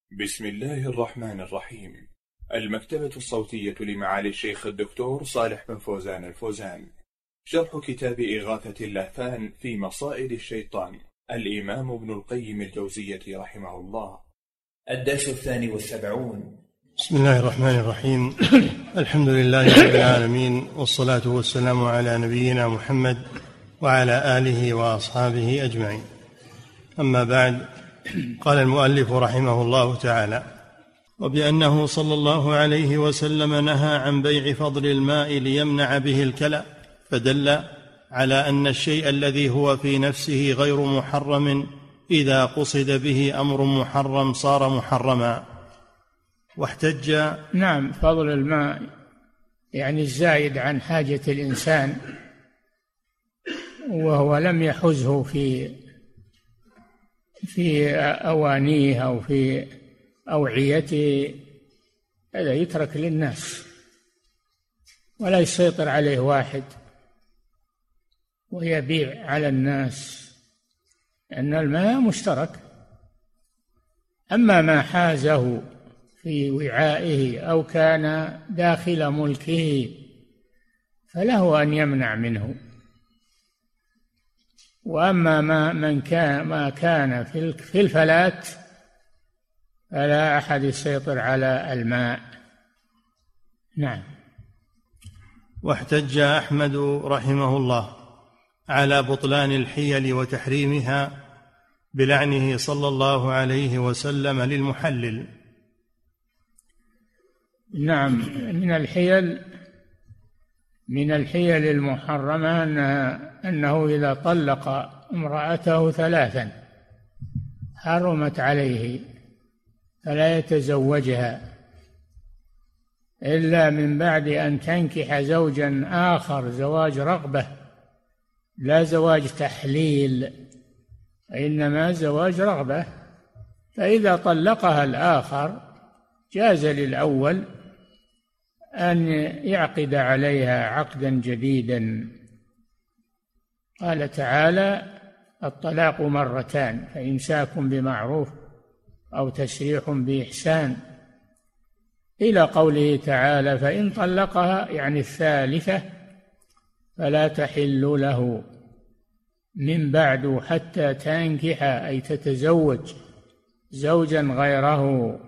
بسم الله الرحمن الرحيم. المكتبة الصوتية لمعالي الشيخ الدكتور صالح بن فوزان الفوزان. شرح كتاب إغاثة اللهفان في مصائد الشيطان، الإمام ابن القيم الجوزية رحمه الله. الدرس 72. بسم الله الرحمن الرحيم. الحمد لله رب العالمين، والصلاة والسلام على نبينا محمد وعلى آله وأصحابه أجمعين. أما بعد، قال المؤلف رحمه الله تعالى: وبأنه صلى الله عليه وسلم نهى عن بيع فضل الماء ليمنع به الكلى، فدل على أن الشيء الذي هو في نفسه غير محرم إذا قصد به أمر محرم صار محرما. واحتج فضل الماء يعني الزايد عن حاجة الإنسان، وهو لم يحزه في أوانيه أو في أوعيته، هذا يترك للناس ولا يسيطر عليه واحد ويبيع على الناس، لأن الماء مشترك. أما ما حازه في وعائه أو كان داخل ملكه فله أن يمنع منه. وأما ما كان في الفلات فلا أحد يسيطر على الماء. نعم. واحتج أحمد رحمه الله على بطلان الحيل وتحريمها بلعنه صلى الله عليه وسلم للمحلل. نعم، من الحيل المحرمة أنه إذا طلق امرأته 3 حرمت عليه فلا يتزوجها إلا من بعد أن تنكح زوجا آخر، زواج رغبة لا زواج تحليل، إنما زواج رغبة. فإذا طلقها الآخر جاز للأول أن يعقد عليها عقدا جديدا. قال تعالى: الطلاق 2، فإمساك بمعروف أو تسريح بإحسان، إلى قوله تعالى: فإن طلقها يعني 3 فلا تحل له من بعد حتى تنكح، أي تتزوج زوجا غيره.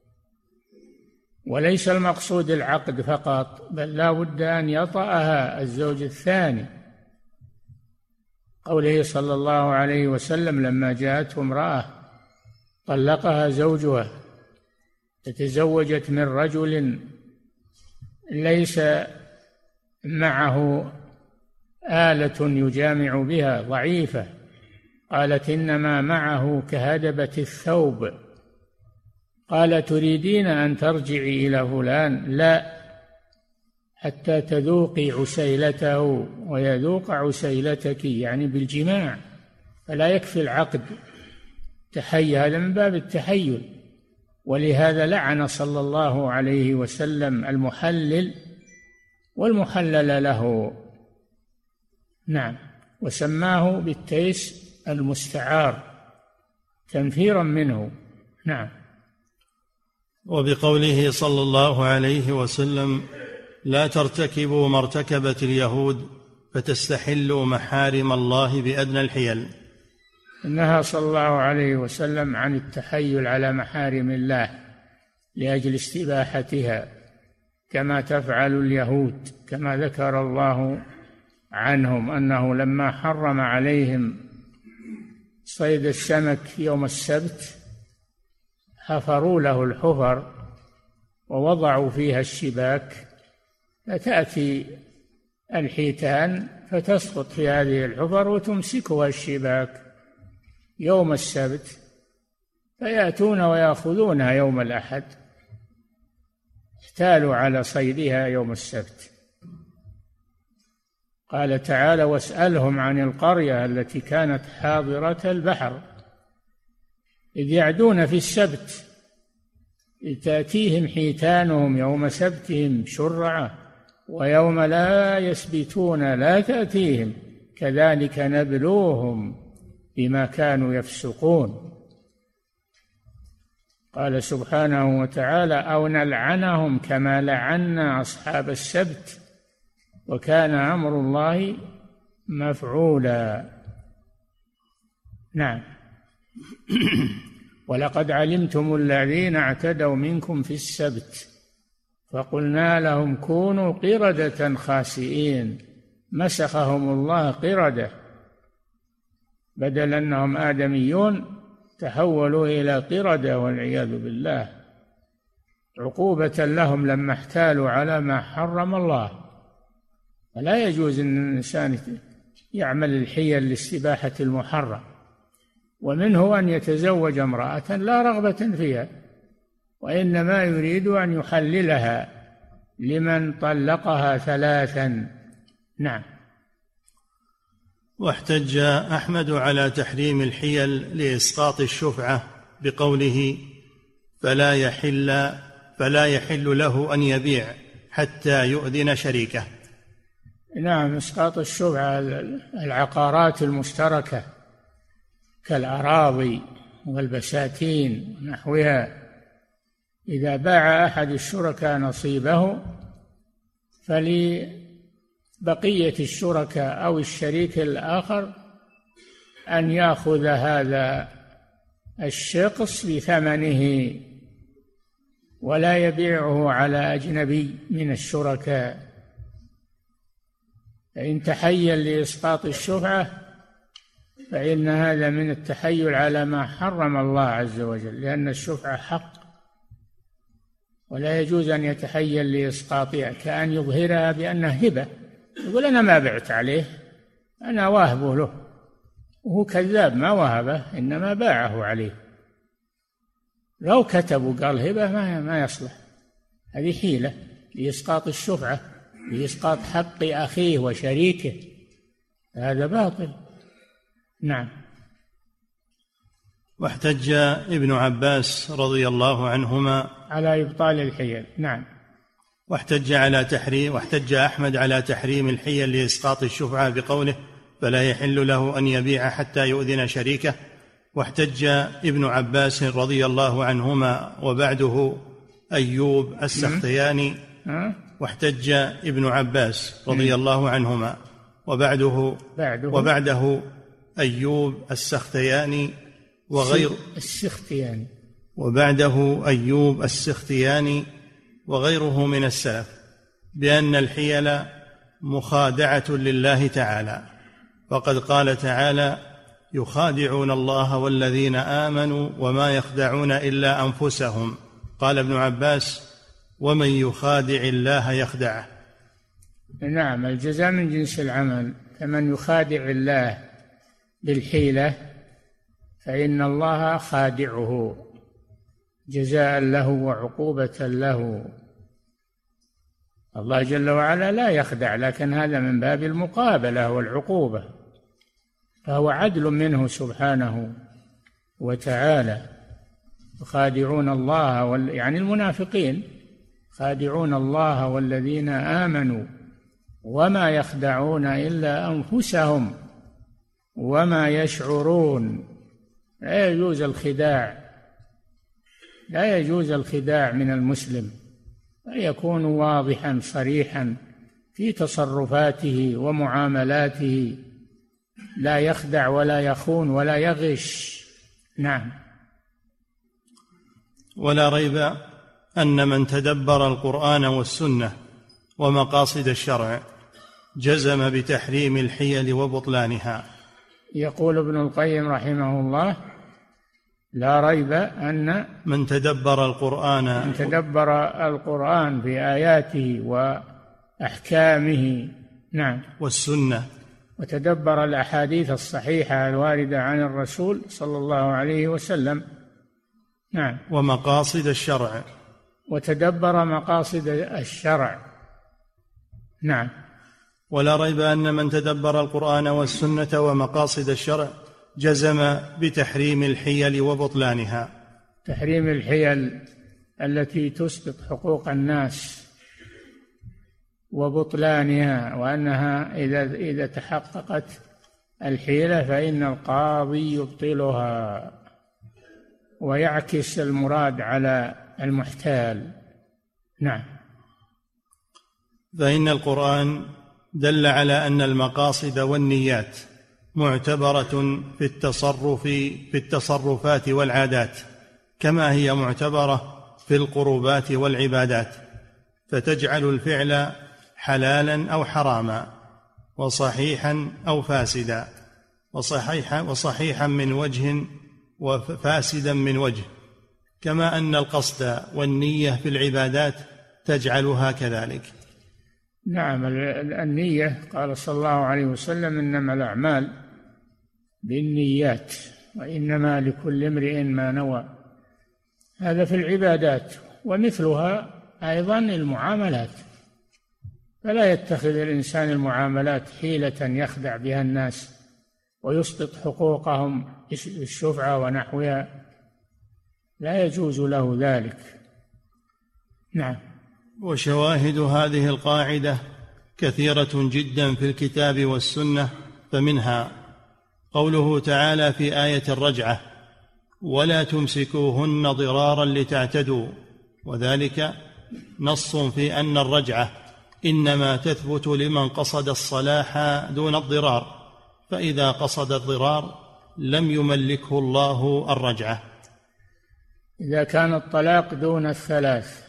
وليس المقصود العقد فقط، بل لا بد أن يطأها الزوج الثاني. قوله صلى الله عليه وسلم لما جاءته امرأة طلقها زوجها تزوجت من رجل ليس معه آلة يجامع بها، ضعيفة، قالت: إنما معه كهدبة الثوب. قال: تريدين أن ترجعي إلى فلان؟ لا، حتى تذوقي عسيلته ويذوق عسيلتك، يعني بالجماع، فلا يكفي العقد. هذا من باب التحيل. ولهذا لعن صلى الله عليه وسلم المحلل والمحلل له. نعم. وسماه بالتيس المستعار تنفيرا منه. نعم. وبقوله صلى الله عليه وسلم: لا ترتكبوا ما ارتكبت اليهود فتستحلوا محارم الله بأدنى الحيل. نهى صلى الله عليه وسلم عن التحيل على محارم الله لأجل استباحتها، كما تفعل اليهود، كما ذكر الله عنهم أنه لما حرم عليهم صيد السمك يوم السبت حفروا له الحفر ووضعوا فيها الشباك، فتأتي الحيتان فتسقط في هذه الحفر وتمسكها الشباك يوم السبت، فيأتون ويأخذونها يوم الأحد، احتالوا على صيدها يوم السبت. قال تعالى: واسألهم عن القرية التي كانت حاضرة البحر إذ يعدون في السبت إذ تأتيهم حيتانهم يوم سبتهم شرعا ويوم لا يسبتون لا تأتيهم كذلك نبلوهم بما كانوا يفسقون. قال سبحانه وتعالى: أو نلعنهم كما لعنا أصحاب السبت وكان أمر الله مفعولا. نعم. ولقد علمتم الذين اعتدوا منكم في السبت فقلنا لهم كونوا قردة خاسئين، مسخهم الله قردة، بدل أنهم آدميون تحولوا إلى قردة والعياذ بالله، عقوبة لهم لما احتالوا على ما حرم الله. فلا يجوز أن الإنسان يعمل الحيل لاستباحة المحرم، ومنه أن يتزوج امرأة لا رغبة فيها، وإنما يريد أن يحللها لمن طلقها 3. نعم. واحتج أحمد على تحريم الحيل لإسقاط الشفعة بقوله: فلا يحل له أن يبيع حتى يؤذن شريكه. نعم، إسقاط الشفعة العقارات المشتركة كالأراضي والبساتين ونحوها، إذا باع أحد الشركاء نصيبه فلبقية الشركاء أو الشريك الآخر أن يأخذ هذا الشخص بثمنه ولا يبيعه على أجنبي من الشركاء. فإن تحيل لإسقاط الشفعة فإن هذا من التحيل على ما حرم الله عز وجل، لأن الشفعة حق ولا يجوز أن يتحيل لإسقاطها، كأن يظهرها بأنها هبة، يقول أنا ما بعت عليه، أنا واهبه له، وهو كذاب، ما وهبه إنما باعه عليه. لو كتبوا قال هبة ما يصلح، هذه حيلة لإسقاط الشفعة، لإسقاط حق أخيه وشريكه، هذا باطل. نعم. واحتج ابن عباس رضي الله عنهما على إبطال الحيل. نعم. واحتج أحمد على تحريم الحيل لإسقاط الشفعة بقوله: فلا يحل له أن يبيع حتى يؤذن شريكه. واحتج ابن عباس رضي الله عنهما وبعده أيوب السختياني. واحتج ابن عباس رضي الله عنهما وبعده أيوب السختياني وغيره من السلف بأن الحيل مخادعة لله تعالى، وقد قال تعالى: يخادعون الله والذين آمنوا وما يخدعون إلا أنفسهم. قال ابن عباس: ومن يخادع الله يخدعه. نعم، الجزاء من جنس العمل، فمن يخادع الله بالحيلة فإن الله خادعه جزاء له وعقوبة له. الله جل وعلا لا يخدع، لكن هذا من باب المقابلة والعقوبة، فهو عدل منه سبحانه وتعالى. يخادعون الله يعني المنافقين خادعون الله والذين آمنوا وما يخدعون إلا أنفسهم وما يشعرون. لا يجوز الخداع من المسلم، يكون واضحا صريحا في تصرفاته ومعاملاته، لا يخدع ولا يخون ولا يغش. نعم. ولا ريب أن من تدبر القرآن والسنة ومقاصد الشرع جزم بتحريم الحيل وبطلانها. يقول ابن القيم رحمه الله: لا ريب أن من تدبر القرآن في آياته وأحكامه، نعم، والسنة، وتدبر الأحاديث الصحيحة الواردة عن الرسول صلى الله عليه وسلم، نعم، ومقاصد الشرع، وتدبر مقاصد الشرع، نعم. ولا ريب أن من تدبر القرآن والسنة ومقاصد الشرع جزم بتحريم الحيل وبطلانها. تحريم الحيل التي تسقط حقوق الناس وبطلانها، وأنها إذا تحققت الحيلة فإن القاضي يبطلها. ويعكس المراد على المحتال. نعم. فإن القرآن دل على أن المقاصد والنيات معتبرة في التصرفات والعادات، كما هي معتبرة في القربات والعبادات، فتجعل الفعل حلالا أو حراما، وصحيحا أو فاسدا، وصحيحا من وجه وفاسدا من وجه، كما أن القصد والنية في العبادات تجعلها كذلك. نعم. النية قال صلى الله عليه وسلم: إنما الأعمال بالنيات وإنما لكل امرئ ما نوى. هذا في العبادات، ومثلها أيضا المعاملات، فلا يتخذ الإنسان المعاملات حيلة يخدع بها الناس ويسقط حقوقهم الشفعة ونحوها، لا يجوز له ذلك. نعم. وشواهد هذه القاعدة كثيرة جدا في الكتاب والسنة، فمنها قوله تعالى في آية الرجعة: ولا تمسكوهن ضرارا لتعتدوا، وذلك نص في أن الرجعة إنما تثبت لمن قصد الصلاح دون الضرار، فإذا قصد الضرار لم يملكه الله الرجعة. إذا كان الطلاق دون الثلاث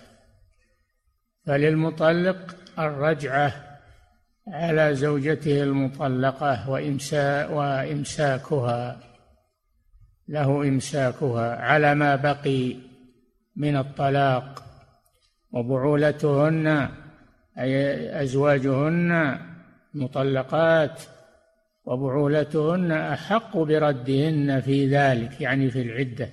فللمطلق الرجعة على زوجته المطلقة وإمساكها، له إمساكها على ما بقي من الطلاق، وبعولتهن أي أزواجهن مطلقات وبعولتهن أحق بردهن في ذلك، يعني في العدة،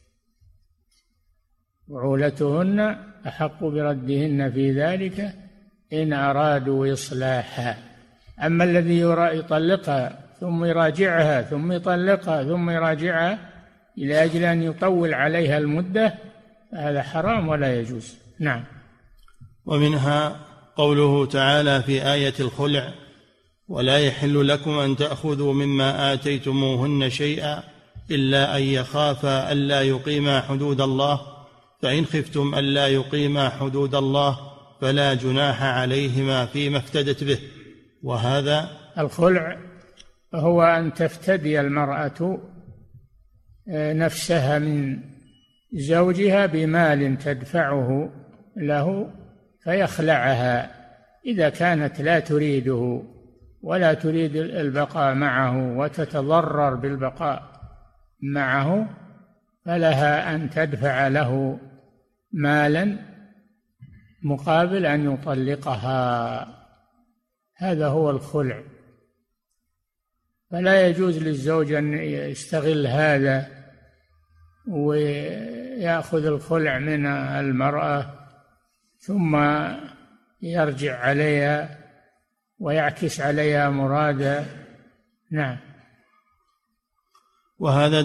بعولتهن أحق بردهن في ذلك إن أرادوا إصلاحا. أما الذي يطلقها ثم يراجعها ثم يطلقها ثم يراجعها إلى أجل أن يطول عليها المدة، هذا حرام ولا يجوز. نعم. ومنها قوله تعالى في آية الخلع: ولا يحل لكم أن تأخذوا مما آتيتموهن شيئا إلا أن يخافا ألا يقيما حدود الله، فإن خفتم ألا يقيما حدود الله فلا جناح عليهما فيما افتدت به. وهذا الخلع هو أن تفتدي المرأة نفسها من زوجها بمال تدفعه له فيخلعها إذا كانت لا تريده ولا تريد البقاء معه وتتضرر بالبقاء معه، فلها أن تدفع له مالا مقابل أن يطلقها. هذا هو الخلع. فلا يجوز للزوج أن يستغل هذا ويأخذ الخلع من المرأة ثم يرجع عليها ويعكس عليها مراده. نعم. وهذا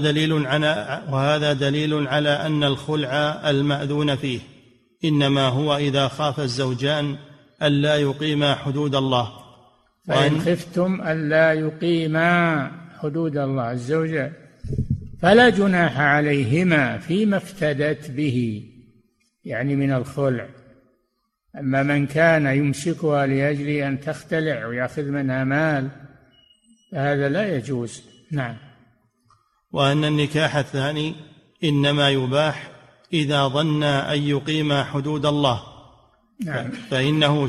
دليل على أن الخلع المأذون فيه إنما هو إذا خاف الزوجان ألا يقيما حدود الله. فإن خفتم ألا يقيما حدود الله الزوجان فلا جناح عليهما فيما افتدت به، يعني من الخلع. أما من كان يمسكها لأجل أن تختلع ويأخذ منها مال فهذا لا يجوز. نعم. وأن النكاح الثاني إنما يباح إذا ظن أن يقيم حدود الله. نعم. فإنه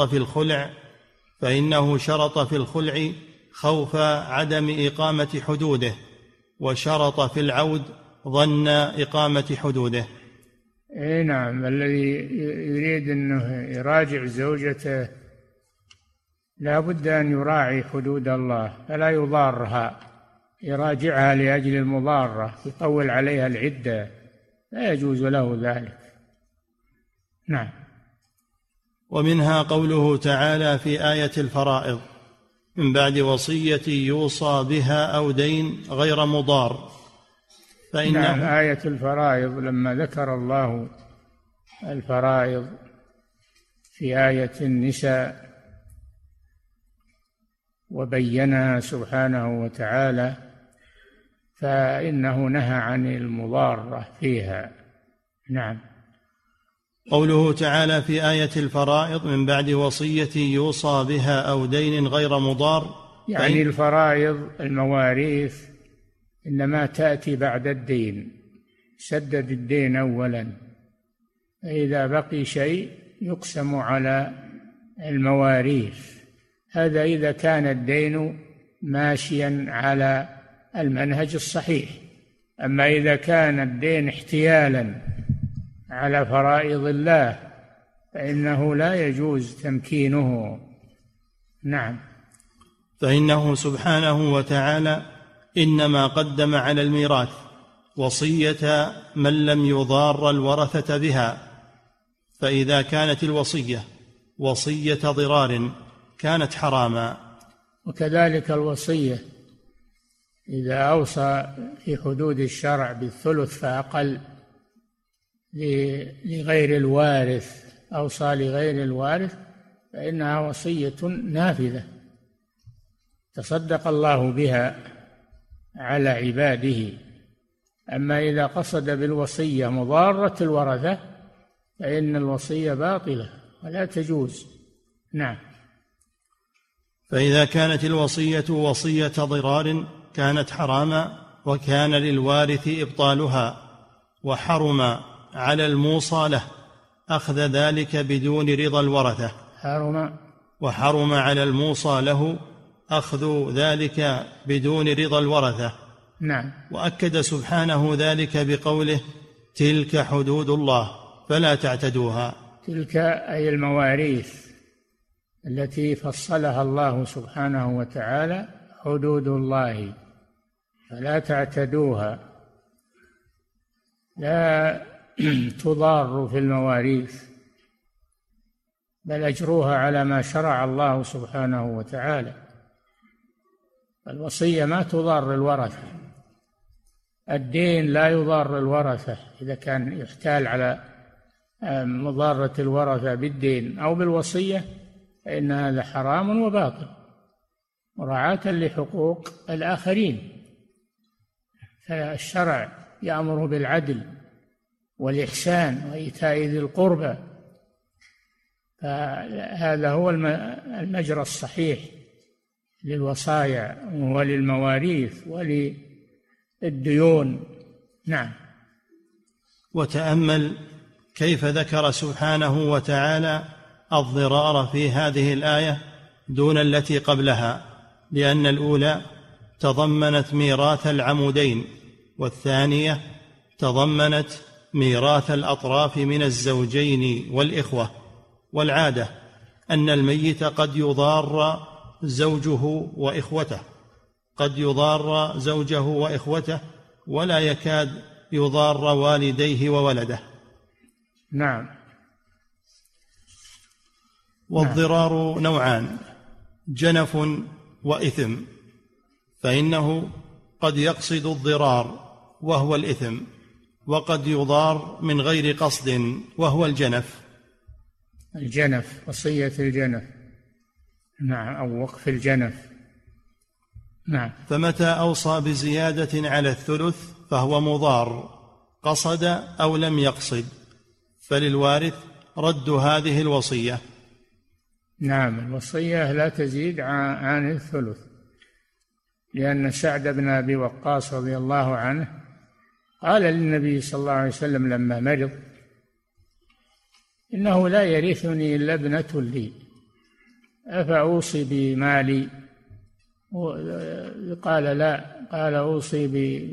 شرط في الخلع خوف عدم إقامة حدوده، وشرط في العود ظن إقامة حدوده. نعم. الذي يريد أنه يراجع زوجته لا بد أن يراعي حدود الله، فلا يضارها، يراجعها لأجل المضارة، يطول عليها العدة، لا يجوز له ذلك. نعم. ومنها قوله تعالى في آية الفرائض: من بعد وصية يوصى بها أو دين غير مضار. نعم. آية الفرائض لما ذكر الله الفرائض في آية النساء وبينها سبحانه وتعالى فإنه نهى عن المضارة فيها. نعم. قوله تعالى في آية الفرائض من بعد وصية يوصى بها أو دين غير مضار، يعني الفرائض المواريث إنما تأتي بعد الدين، سدد الدين أولا، فإذا بقي شيء يقسم على المواريث. هذا إذا كان الدين ماشيا على المنهج الصحيح. أما إذا كان الدين احتيالا على فرائض الله فإنه لا يجوز تمكينه. نعم. فإنه سبحانه وتعالى إنما قدم على الميراث وصية من لم يضار الورثة بها، فإذا كانت الوصية وصية ضرار كانت حراما. وكذلك الوصية إذا أوصى في حدود الشرع بالثلث فأقل لغير الوارث، أوصى لغير الوارث، فإنها وصية نافذة تصدق الله بها على عباده. أما إذا قصد بالوصية مضارة الورثة فإن الوصية باطلة ولا تجوز. نعم. فإذا كانت الوصية وصية ضرار كانت حراما، وكان للوارث إبطالها، وحرم على الموصى له أخذ ذلك بدون رضا الورثة. وحرم على الموصى له أخذ ذلك بدون رضا الورثة. نعم. وأكد سبحانه ذلك بقوله تلك حدود الله فلا تعتدوها. تلك أي المواريث التي فصلها الله سبحانه وتعالى حدود الله فلا تعتدوها. لا تضار في المواريث بل أجروها على ما شرع الله سبحانه وتعالى. الوصية ما تضار الورثة، الدين لا يضار الورثة إذا كان يحتال على مضارة الورثة بالدين أو بالوصية فإن هذا حرام وباطل مراعاة لحقوق الآخرين. فالشرع يأمر بالعدل والإحسان وإيتاء ذي القربى، فهذا هو المجرى الصحيح للوصايا وللمواريث وللديون. نعم. وتأمل كيف ذكر سبحانه وتعالى الضرار في هذه الآية دون التي قبلها، لأن الأولى تضمنت ميراث العمودين، والثانية تضمنت ميراث الأطراف من الزوجين والإخوة. والعادة أن الميت قد يضار زوجه وإخوته ولا يكاد يضار والديه وولده. نعم. والضرار نوعان: جنف وإثم، فإنه قد يقصد الضرار وهو الإثم، وقد يضار من غير قصد وهو الجنف. وصية الجنف. نعم. أو وقف الجنف. نعم. فمتى أوصى بزيادة على الثلث فهو مضار قصد أو لم يقصد، فللوارث رد هذه الوصية. نعم. الوصية لا تزيد عن الثلث، لأن سعد بن أبي وقاص رضي الله عنه قال للنبي صلى الله عليه وسلم لما مرض: إنه لا يرثني إلا ابنة لي، أفأوصي بمالي؟ قال: لا. قال: أوصي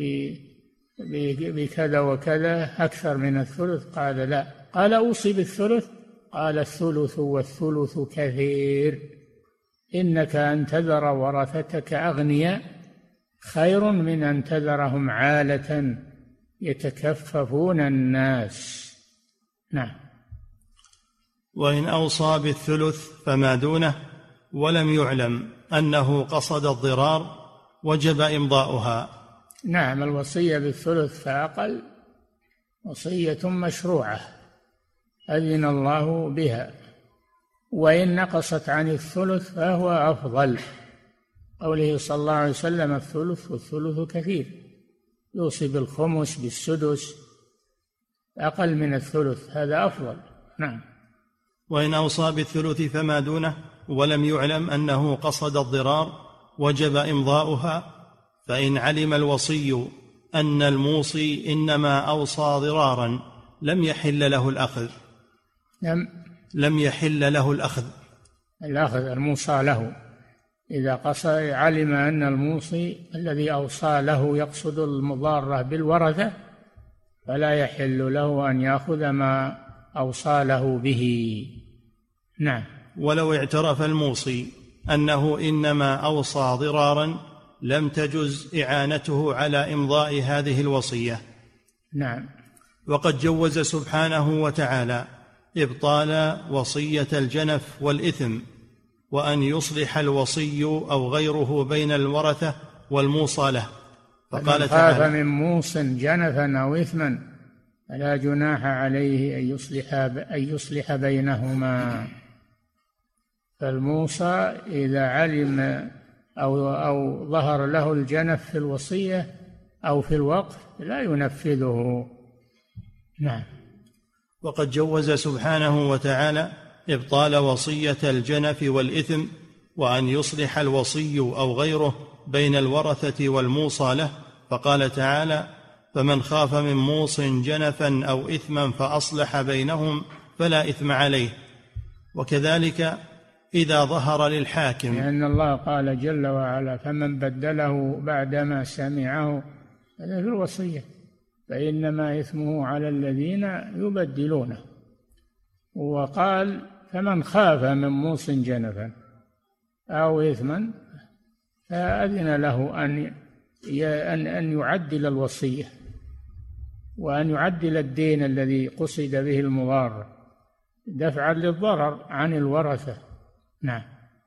بكذا وكذا أكثر من الثلث؟ قال: لا. قال: أوصي بالثلث؟ قال: الثلث والثلث كثير، إنك أن تذر ورثتك أغنياء خير من أن تذرهم عالة يتكففون الناس. نعم. وإن أوصى بالثلث فما دونه ولم يعلم أنه قصد الضرار وجب إمضاؤها. نعم. الوصية بالثلث فأقل وصية مشروعة أذن الله بها، وإن نقصت عن الثلث فهو أفضل، قوله صلى الله عليه وسلم: الثلث والثلث كثير. يوصي بالخمس بالسدس، أقل من الثلث، هذا أفضل. نعم. وإن أوصى بالثلث فما دونه ولم يعلم أنه قصد الضرار وجب إمضاؤها، فإن علم الوصي أن الموصي إنما أوصى ضرارا لم يحل له الأخذ. لم يحل له الأخذ الموصى له، إذا علم أن الموصي الذي أوصى له يقصد المضارة بالورثة فلا يحل له أن يأخذ ما أوصى له به. نعم. ولو اعترف الموصي أنه إنما أوصى ضرارا لم تجز إعانته على إمضاء هذه الوصية. نعم. وقد جوز سبحانه وتعالى إبطال وصية الجنف والإثم، وأن يصلح الوصي أو غيره بين الورثة والموصى له، فقال تعالى: خاف من موص جنفا أو إثما فلا جناح عليه أن يصلح بينهما. فالموصى إذا علم أو ظهر له الجنف في الوصية أو في الوقف لا ينفذه. نعم. وقد جوز سبحانه وتعالى إبطال وصية الجنف والإثم، وأن يصلح الوصي أو غيره بين الورثة والموصى له، فقال تعالى: فمن خاف من موص جنفا أو إثما فأصلح بينهم فلا إثم عليه. وكذلك إذا ظهر للحاكم، لأن الله قال جل وعلا: فمن بدله بعدما سمعه، هذا في الوصية، فإنما إثمه على الذين يبدلونه. وقال: فمن خاف من موص جنفا أو إثما فأذن له أن يعدل الوصية وأن يعدل الدين الذي قصد به المضار دفعا للضرر عن الورثة. نعم.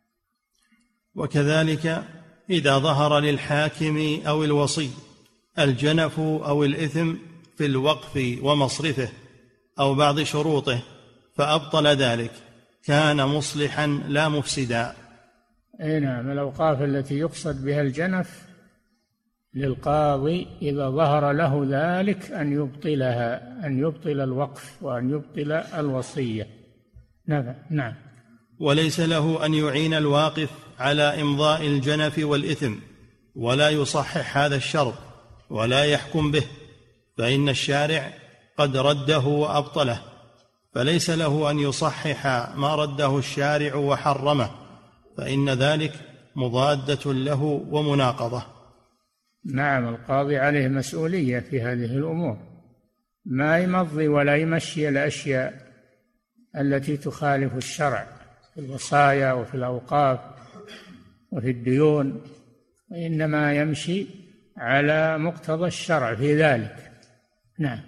وكذلك إذا ظهر للحاكم أو الوصي الجنف أو الإثم في الوقف ومصرفه أو بعض شروطه فأبطل ذلك كان مصلحا لا مفسدا. نعم. الأوقاف التي يقصد بها الجنف للقاضي إذا ظهر له ذلك أن يبطلها، أن يبطل الوقف وأن يبطل الوصية. نعم. وليس له أن يعين الواقف على إمضاء الجنف والإثم ولا يصحح هذا الشرط ولا يحكم به، فإن الشارع قد رده وأبطله، فليس له أن يصحح ما رده الشارع وحرمه، فإن ذلك مضادة له ومناقضة. نعم. القاضي عليه مسؤولية في هذه الأمور، ما يمضي ولا يمشي الأشياء التي تخالف الشرع في الوصايا وفي الأوقاف وفي الديون، وإنما يمشي على مقتضى الشرع في ذلك. نعم.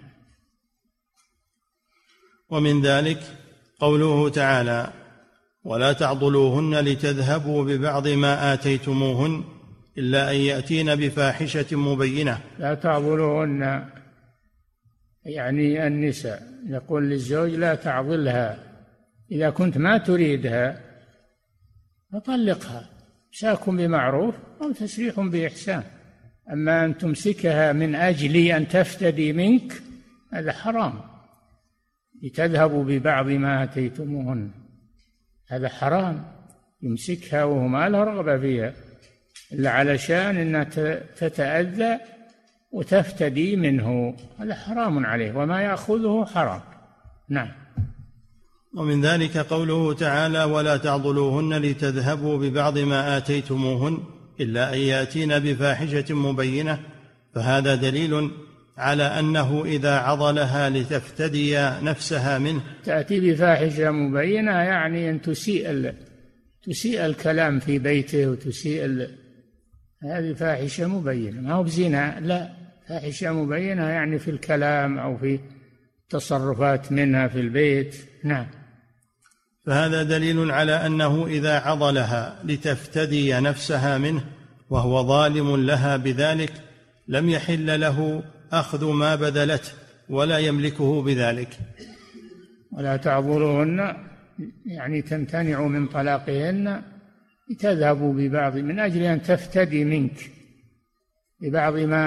ومن ذلك قوله تعالى: ولا تعضلوهن لتذهبوا ببعض ما آتيتموهن إلا أن يأتين بفاحشة مبينة. لا تعضلوهن يعني النساء، يقول للزوج: لا تعضلها، إذا كنت ما تريدها فطلقها، إمساك بمعروف أو تسريح بإحسان. أما أن تمسكها من أجل أن تفتدي منك هذا حرام. لتذهبوا ببعض ما آتيتموهن، هذا حرام. يمسكها وهو ما له رغبة فيها إلا علشان أنها تتأذى وتفتدي منه، هذا حرام عليه، وما يأخذه حرام. نعم. ومن ذلك قوله تعالى: ولا تعضلوهن لتذهبوا ببعض ما آتيتموهن إلا أن يأتين بفاحشة مبينة، فهذا دليل على أنه إذا عضلها لتفتدي نفسها منه. تأتي بفاحشة مبينة يعني أن تسيء الكلام في بيته وتسيء هذه فاحشة مبينة، ما هو بزنا، لا، فاحشة مبينة يعني في الكلام أو في تصرفات منها في البيت. نعم. فهذا دليل على أنه إذا عضلها لتفتدي نفسها منه وهو ظالم لها بذلك لم يحل له أخذ ما بذلته ولا يملكه بذلك. ولا تعضلوهن يعني تمتنعوا من طلاقهن لتذهبوا ببعض من أجل أن تفتدي منك ببعض ما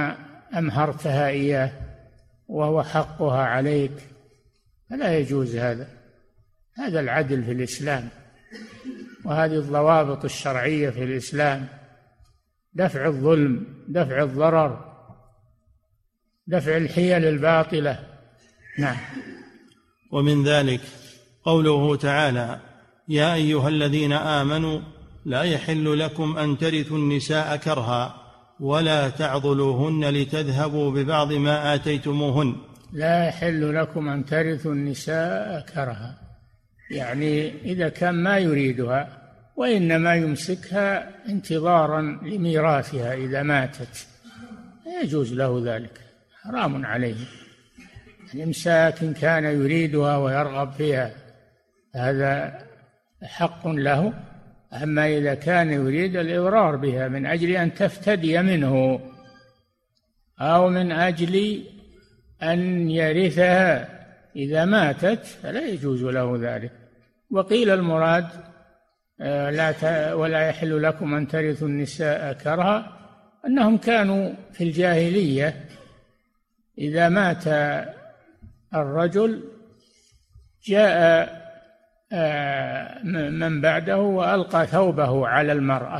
أمهرتها إياه وهو حقها عليك، فلا يجوز هذا العدل في الإسلام، وهذه الضوابط الشرعية في الإسلام: دفع الظلم، دفع الضرر، دفع الحيل الباطلة. نعم. ومن ذلك قوله تعالى: يا أيها الذين آمنوا لا يحل لكم أن ترثوا النساء كرها ولا تعضلوهن لتذهبوا ببعض ما آتيتموهن. لا يحل لكم أن ترثوا النساء كرها، يعني إذا كان ما يريدها وإنما يمسكها انتظارا لميراثها إذا ماتت، لا يجوز له ذلك، حرام عليه. الإمساك إن كان يريدها ويرغب فيها هذا حق له، أما إذا كان يريد الإضرار بها من أجل أن تفتدي منه أو من أجل أن يرثها إذا ماتت فلا يجوز له ذلك. وقيل المراد ولا يحل لكم أن ترثوا النساء كرها أنهم كانوا في الجاهلية إذا مات الرجل جاء من بعده وألقى ثوبه على المرأة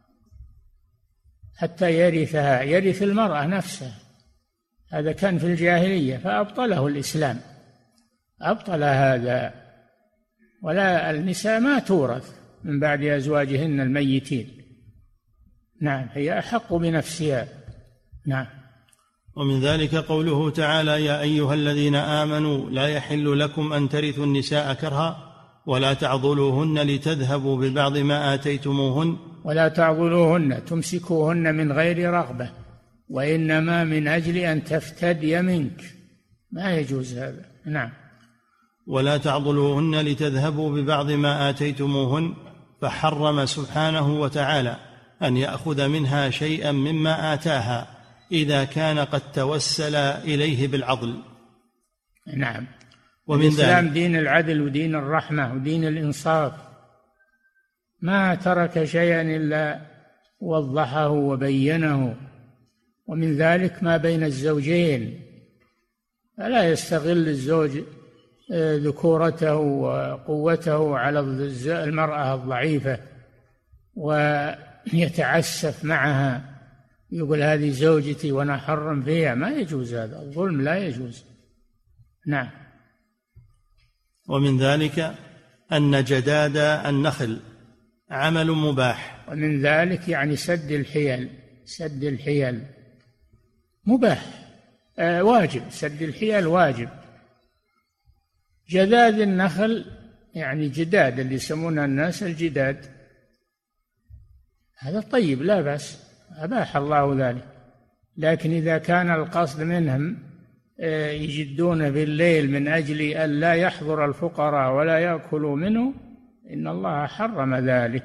حتى يرثها، يرث المرأة نفسها. هذا كان في الجاهلية فأبطله الإسلام، أبطل هذا. ولا النساء ما تورث من بعد أزواجهن الميتين. نعم، هي أحق بنفسها. نعم. ومن ذلك قوله تعالى: يا أيها الذين آمنوا لا يحل لكم أن ترثوا النساء كرها ولا تعضلوهن لتذهبوا ببعض ما آتيتموهن. ولا تعضلوهن، تمسكوهن من غير رغبة وإنما من أجل أن تفتدي منك، ما يجوز هذا. نعم. ولا تعضلوهن لتذهبوا ببعض ما آتيتموهن، فحرم سبحانه وتعالى أن يأخذ منها شيئا مما آتاها إذا كان قد توسل إليه بالعضل. نعم. ومن الإسلام دين العدل ودين الرحمة ودين الإنصاف، ما ترك شيئا إلا وضحه وبينه. ومن ذلك ما بين الزوجين، فلا يستغل الزوج ذكورته وقوته على المرأة الضعيفة ويتعسف معها، يقول هذه زوجتي وأنا حرم فيها، ما يجوز هذا، الظلم لا يجوز. نعم. ومن ذلك أن جداد النخل عمل مباح. ومن ذلك يعني سد الحيل مباح، واجب، سد الحيل واجب. جداد النخل يعني جداد اللي يسمونه الناس الجداد، هذا طيب لا بأس، أباح الله ذلك. لكن إذا كان القصد منهم يجدون بالليل من أجل أن لا يحضر الفقراء ولا يأكلوا منه، إن الله حرم ذلك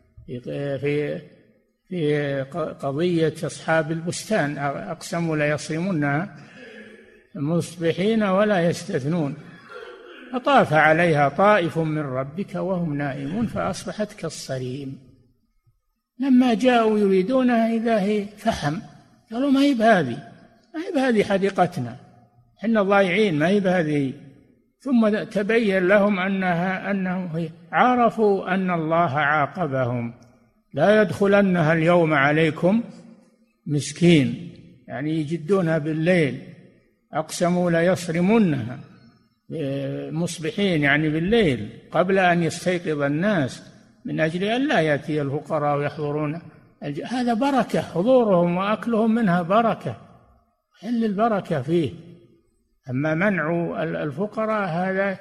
في قضية أصحاب البستان، أقسموا ليصرمنها مصبحين ولا يستثنون، فطاف عليها طائف من ربك وهم نائمون فأصبحت كالصريم. لما جاءوا يريدونها إذا هي فحم، قالوا ما هي بهذه حديقتنا، إحنا ضايعين، ما هي بهذه. ثم تبين لهم أنهم عرفوا أن الله عاقبهم: لا يدخلنها اليوم عليكم مسكين، يعني يجدونها بالليل. أقسموا ليصرمنها مصبحين، يعني بالليل قبل أن يستيقظ الناس، من أجل أن لا يأتي الفقراء ويحضرون. هذا بركة، حضورهم وأكلهم منها بركة، حل البركة فيه. أما منع الفقراء هذا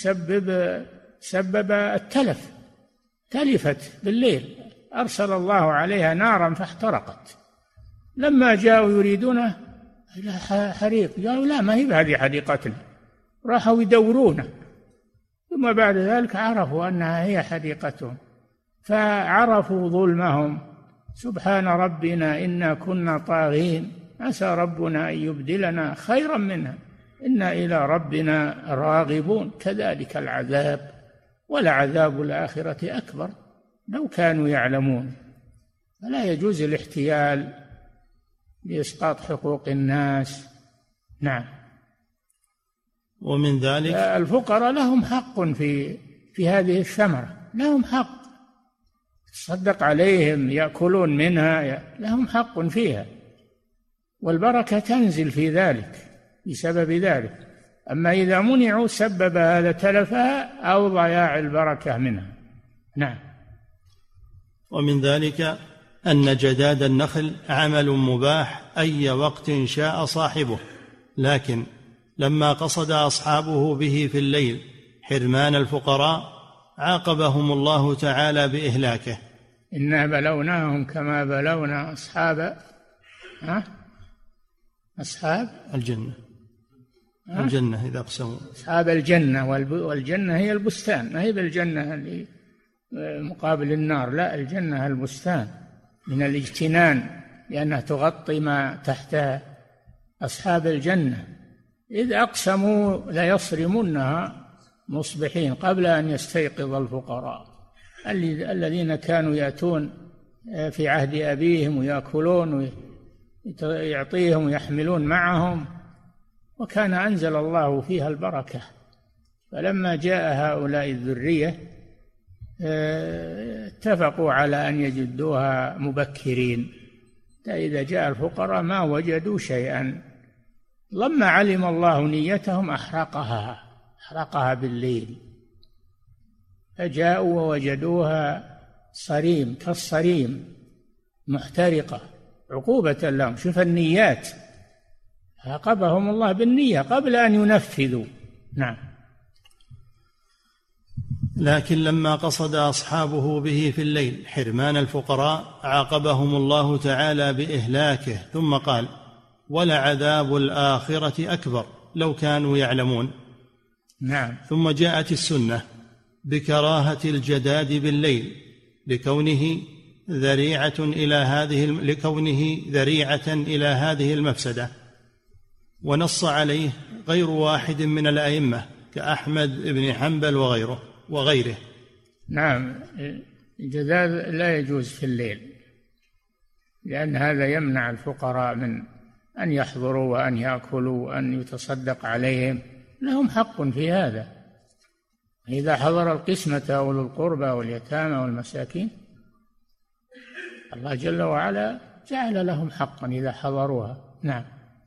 سبب التلف، تلفت بالليل، أرسل الله عليها نارا فاحترقت. لما جاءوا يريدونه إلى حريق، قالوا لا، ما هي بهذه حديقتنا، راحوا يدورونه. ثم بعد ذلك عرفوا أنها هي حديقتهم، فعرفوا ظلمهم. سبحان ربنا إنا كنا طاغين، عسى ربنا أن يبدلنا خيرا منها، إنا إلى ربنا راغبون. كذلك العذاب، ولعذاب الآخرة أكبر لو كانوا يعلمون. فلا يجوز الاحتيال بإسقاط حقوق الناس. نعم. ومن ذلك الفقراء لهم حق في هذه الثمرة، لهم حق تصدق عليهم يأكلون منها، لهم حق فيها، والبركة تنزل في ذلك بسبب ذلك. أما إذا منعوا سبب هذا تلفها أو ضياع البركة منها. نعم. ومن ذلك أن جداد النخل عمل مباح أي وقت شاء صاحبه، لكن لما قصد أصحابه به في الليل حرمان الفقراء عاقبهم الله تعالى بإهلاكه. إنا بلوناهم كما بلونا أصحاب الجنة الجنة إذا أقسموا، أصحاب الجنة، والجنة هي البستان، ما هي بالجنة اللي مقابل النار، لا، الجنة البستان من الاجتنان، لأنها تغطي ما تحتها. أصحاب الجنة إذ أقسموا ليصرمنها مصبحين قبل أن يستيقظ الفقراء الذين كانوا يأتون في عهد أبيهم ويأكلون ويعطيهم ويحملون معهم، وكان أنزل الله فيها البركة. فلما جاء هؤلاء الذرية اتفقوا على أن يجدوها مبكرين، إذا جاء الفقراء ما وجدوا شيئا. لما علم الله نيتهم أحرقها بالليل، فجاءوا ووجدوها صريم كالصريم محترقة عقوبة لهم. شوف النيات، عاقبهم الله بالنية قبل أن ينفذوا. نعم. لكن لما قصد أصحابه به في الليل حرمان الفقراء عاقبهم الله تعالى بإهلاكه، ثم قال: ولعذاب الآخرة أكبر لو كانوا يعلمون. نعم. ثم جاءت السنة بكراهة الجداد بالليل لكونه ذريعة إلى هذه المفسدة، ونص عليه غير واحد من الأئمة كأحمد بن حنبل وغيره. نعم. الجداد لا يجوز في الليل، لأن هذا يمنع الفقراء من أن يحضروا وأن يأكلوا وأن يتصدق عليهم، لهم حق في هذا. إذا حضر القسمة أولو القربى واليتامى والمساكين، الله جل وعلا جعل لهم حقا إذا حضروها. نعم.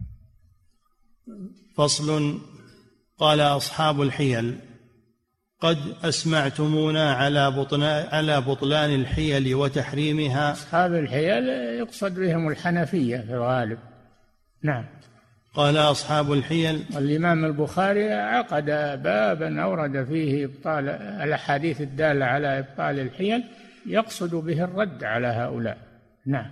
فصل. قال أصحاب الحيل: قد أسمعتمونا على بطلان الحيل وتحريمها. أصحاب الحيل يقصد بهم الحنفية في الغالب. نعم. قال أصحاب الحيل. والإمام البخاري عقد بابا أورد فيه إبطال الأحاديث الدالة على إبطال الحيل، يقصد به الرد على هؤلاء. نعم.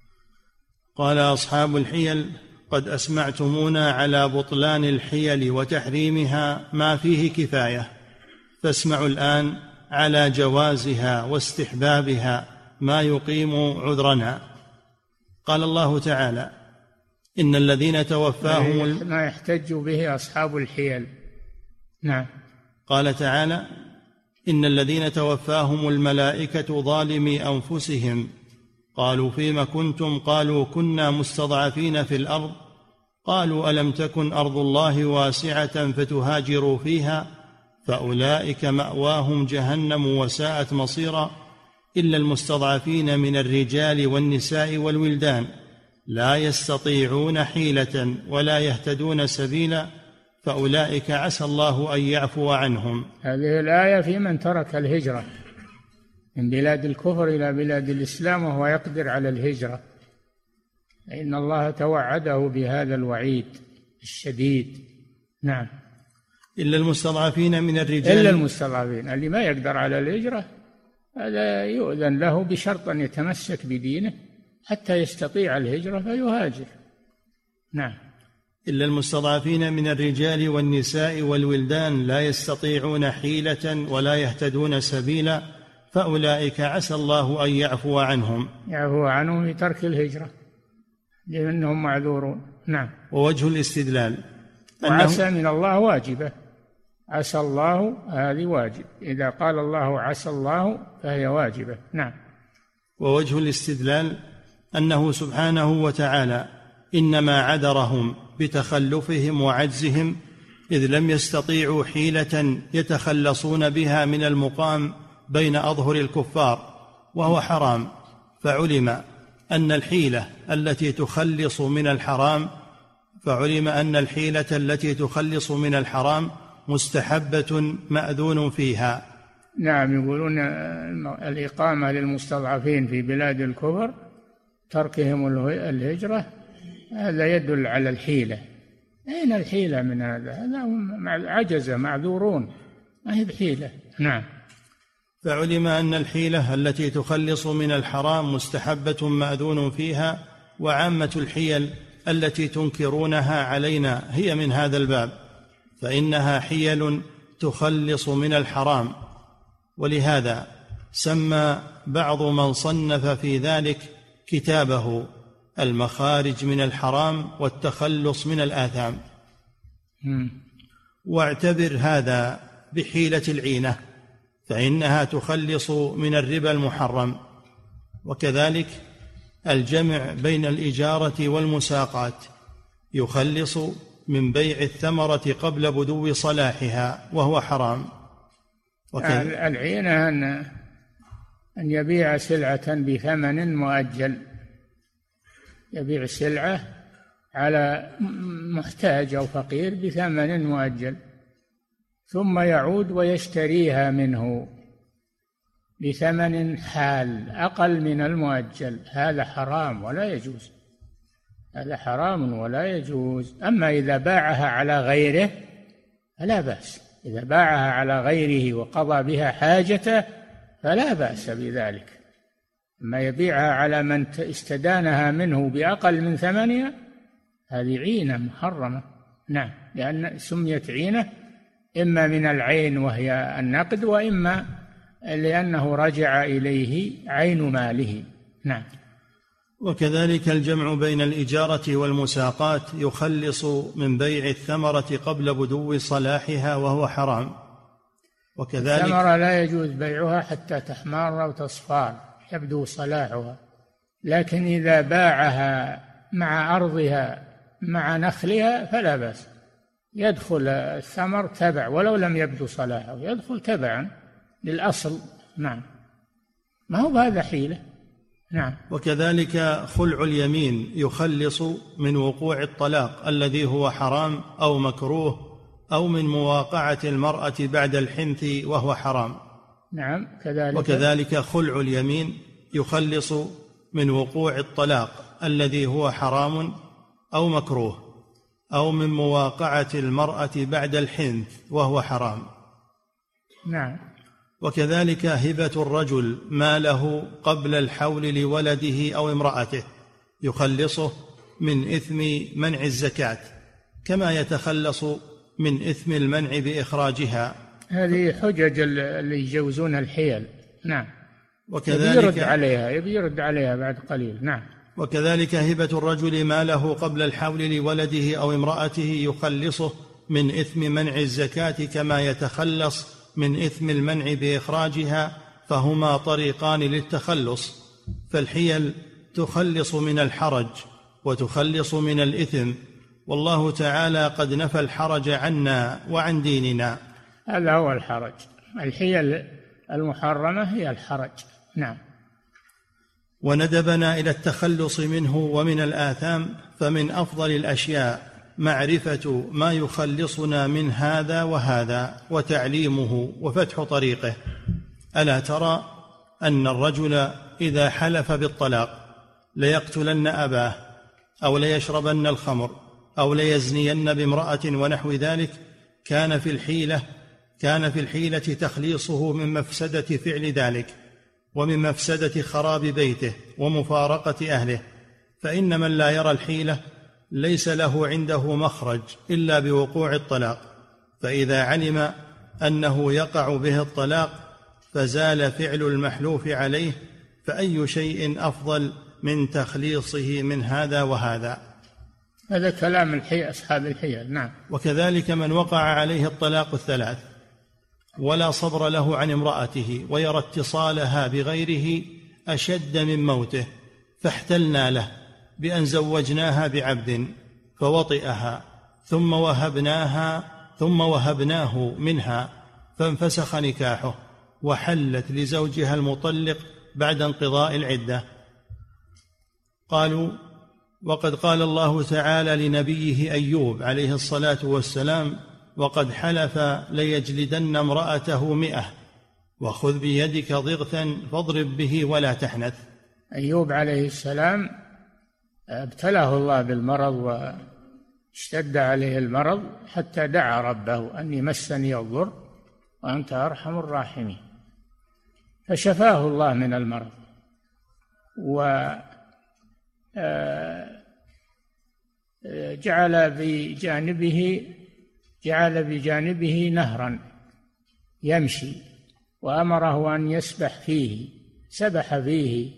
قال أصحاب الحيل: قد أسمعتمونا على بطلان الحيل وتحريمها ما فيه كفاية، فاسمعوا الآن على جوازها واستحبابها ما يقيم عذرنا. قال الله تعالى: إن الذين توفاهم ما يحتج به أصحاب الحيل. نعم. قال تعالى: إن الذين توفاهم الملائكة ظالمي أنفسهم قالوا فيم كنتم؟ قالوا كنا مستضعفين في الأرض، قالوا ألم تكن أرض الله واسعة فتهاجروا فيها، فأولئك مأواهم جهنم وساءت مصيرا، إلا المستضعفين من الرجال والنساء والولدان لا يستطيعون حيلة ولا يهتدون سبيلا، فأولئك عسى الله أن يعفو عنهم. هذه الآية في من ترك الهجرة من بلاد الكفر إلى بلاد الإسلام وهو يقدر على الهجرة، إن الله توعده بهذا الوعيد الشديد. نعم. إلا المستضعفين من الرجال، إلا المستضعفين اللي ما يقدر على الهجرة، هذا يؤذن له بشرط أن يتمسك بدينه حتى يستطيع الهجرة فيهاجر. نعم. إلا المستضعفين من الرجال والنساء والولدان لا يستطيعون حيلة ولا يهتدون سبيلا، فأولئك عسى الله أن يعفو عنهم. يعفو عنهم بترك الهجرة لأنهم معذورون. نعم. ووجه الاستدلال وعسى من الله واجبة، عسى الله هذه واجب، إذا قال الله عسى الله فهي واجبة. نعم. ووجه الاستدلال أنه سبحانه وتعالى إنما عذرهم بتخلفهم وعجزهم، إذ لم يستطيعوا حيلة يتخلصون بها من المقام بين أظهر الكفار، وهو حرام. فعلم أن الحيلة التي تخلص من الحرام مستحبة مأذون فيها. نعم، يقولون الإقامة للمستضعفين في بلاد الكفر، تركهم الهجرة، هذا يدل على الحيلة. أين الحيلة من هذا؟ هذا عجز، معذورون، ما هي بحيلة. نعم. فعلم أن الحيلة التي تخلص من الحرام مستحبة مأذون فيها، وعامة الحيل التي تنكرونها علينا هي من هذا الباب، فإنها حيل تخلص من الحرام. ولهذا سمى بعض من صنف في ذلك كتابه المخارج من الحرام والتخلص من الآثام. واعتبر هذا بحيلة العينة، فإنها تخلص من الربا المحرم. وكذلك الجمع بين الإجارة والمساقات يخلص من بيع الثمرة قبل بدو صلاحها، وهو حرام. العينة أن يبيع سلعة بثمن مؤجل، يبيع سلعة على محتاج أو فقير بثمن مؤجل، ثم يعود ويشتريها منه بثمن حال أقل من المؤجل. هذا حرام ولا يجوز، هذا حرام ولا يجوز. أما إذا باعها على غيره فلا بأس، إذا باعها على غيره وقضى بها حاجته فلا بأس بذلك. أما يبيعها على من استدانها منه بأقل من ثمنها، هذه عينة محرمة. نعم، لأن سميت عينة إما من العين وهي النقد، وإما لأنه رجع إليه عين ماله. نعم. وكذلك الجمع بين الإجارة والمساقات يخلص من بيع الثمرة قبل بدو صلاحها، وهو حرام. وكذلك الثمرة لا يجوز بيعها حتى تحمر وتصفار يبدو صلاحها، لكن إذا باعها مع أرضها مع نخلها فلا بأس، يدخل الثمر تبع ولو لم يبدو صلاحه، يدخل تبعا للأصل. نعم، ما هو هذا حيلة. نعم. وكذلك خلع اليمين يخلص من وقوع الطلاق الذي هو حرام أو مكروه، أو من مواقعة المرأة بعد الحنث وهو حرام. نعم، وكذلك خلع اليمين يخلص من وقوع الطلاق الذي هو حرام أو مكروه، أو من مواقعة المرأة بعد الحنث وهو حرام. نعم. وكذلك هبة الرجل ماله قبل الحول لولده أو امرأته يخلصه من إثم منع الزكاة، كما يتخلص من إثم المنع بإخراجها. هذه حجج اللي يجوزون الحيل. نعم. وكذلك يبي يرد عليها بعد قليل. نعم. وكذلك هبة الرجل ماله قبل الحول لولده أو امرأته يخلصه من إثم منع الزكاة، كما يتخلص من إثم المنع بإخراجها، فهما طريقان للتخلص. فالحيل تخلص من الحرج وتخلص من الإثم، والله تعالى قد نفى الحرج عنا وعن ديننا. هذا هو الحرج، الحيل المحرمة هي الحرج. نعم. وندبنا إلى التخلص منه ومن الآثام، فمن أفضل الأشياء معرفة ما يخلصنا من هذا وهذا، وتعليمه وفتح طريقه. ألا ترى أن الرجل إذا حلف بالطلاق ليقتلن أباه، أو ليشربن الخمر، أو ليزنين بامرأة ونحو ذلك، كان في الحيلة تخليصه من مفسدة فعل ذلك، ومن مفسدة خراب بيته ومفارقة أهله. فإن من لا يرى الحيلة ليس له عنده مخرج إلا بوقوع الطلاق، فإذا علم أنه يقع به الطلاق فزال فعل المحلوف عليه، فأي شيء أفضل من تخليصه من هذا وهذا. هذا كلام أصحاب الحيل. نعم. وكذلك من وقع عليه الطلاق الثلاث ولا صبر له عن امرأته، ويرى اتصالها بغيره أشد من موته، فاحتلنا له بأن زوجناها بعبد فوطئها ثم وهبناه منها فانفسخ نكاحه وحلت لزوجها المطلق بعد انقضاء العدة. قالوا: وقد قال الله تعالى لنبيه أيوب عليه الصلاة والسلام: وقد حلف ليجلدن امرأته 100 وخذ بيدك ضغثا فاضرب به ولا تحنث. أيوب عليه السلام ابتلاه الله بالمرض واشتد عليه المرض حتى دعا ربه: أني مسني الضر وأنت أرحم الراحمين، فشفاه الله من المرض، وجعل بجانبه نهرا يمشي، وأمره أن يسبح فيه، سبح فيه،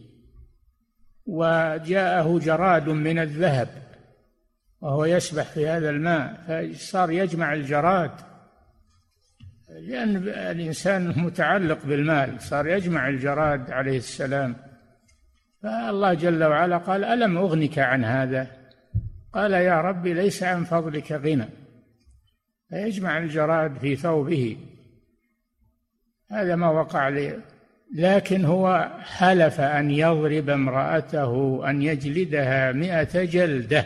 وجاءه جراد من الذهب وهو يسبح في هذا الماء، فصار يجمع الجراد، لأن الإنسان متعلق بالمال، صار يجمع الجراد عليه السلام. فالله جل وعلا قال: ألم أغنك عن هذا؟ قال: يا ربي ليس عن فضلك غنى. فيجمع الجراد في ثوبه، هذا ما وقع لي. لكن هو حلف أن يضرب امرأته، أن يجلدها 100 جلدة،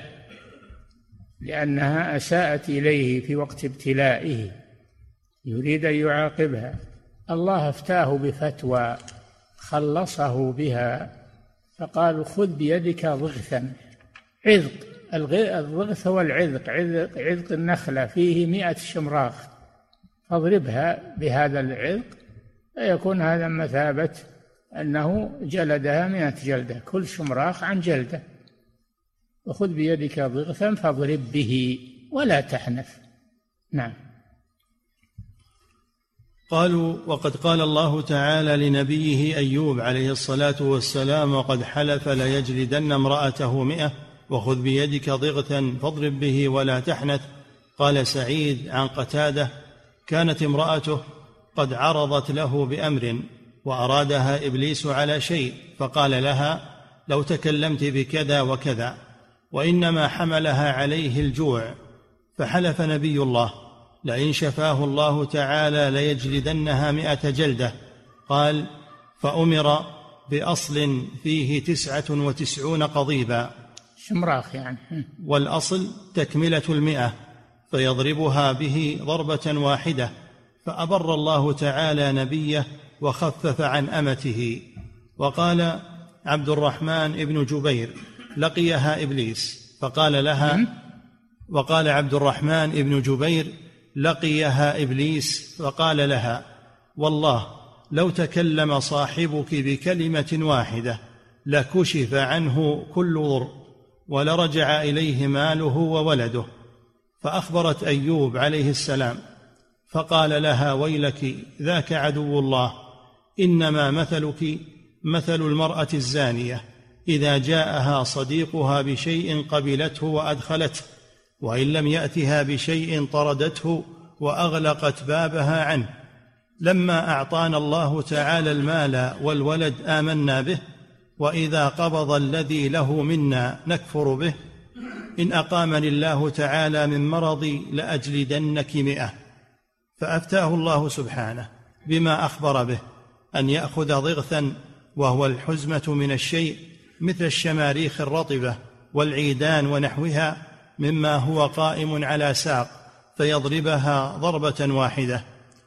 لأنها أساءت إليه في وقت ابتلائه، يريد أن يعاقبها. الله افتاه بفتوى خلصه بها، فقال: خذ بيدك ضغثا. عذق، الضغث هو العذق، عذق النخلة فيه 100 شمراخ، فاضربها بهذا العذق، فيكون هذا مثابة أنه جلدها 100 جلدة، كل شمراخ عن جلدة. وخذ بيدك ضغثا فاضرب به ولا تحنث. نعم. قالوا: وقد قال الله تعالى لنبيه أيوب عليه الصلاة والسلام: وقد حلف ليجلدن امرأته 100 وخذ بيدك ضغثا فاضرب به ولا تحنث. قال سعيد عن قتادة: كانت امرأته قد عرضت له بأمر وأرادها إبليس على شيء، فقال لها: لو تكلمت بكذا وكذا، وإنما حملها عليه الجوع. فحلف نبي الله: لئن شفاه الله تعالى ليجلدنها 100 جلدة. قال: فأمر بأصل فيه 99 قضيبا، شمراخ يعني، والأصل تكملة 100، فيضربها به ضربة واحدة. فأبر الله تعالى نبيه وخفف عن أمته. وقال عبد الرحمن ابن جبير: لقيها إبليس فقال لها، وقال عبد الرحمن ابن جبير: لقيها إبليس فقال لها: والله لو تكلم صاحبك بكلمة واحدة لكشف عنه كل ضر ولرجع إليه ماله وولده. فأخبرت أيوب عليه السلام فقال لها: ويلك، ذاك عدو الله، إنما مثلك مثل المرأة الزانية إذا جاءها صديقها بشيء قبلته وأدخلته، وإن لم يأتها بشيء طردته وأغلقت بابها عنه. لما أعطانا الله تعالى المال والولد آمنا به، وإذا قبض الذي له منا نكفر به. إن أقامني الله تعالى من مرضي لأجلدنك 100. فأفتاه الله سبحانه بما أخبر به، أن يأخذ ضغثا، وهو الحزمة من الشيء مثل الشماريخ الرطبة والعيدان ونحوها، مما هو قائم على ساق، فيضربها ضربة واحدة.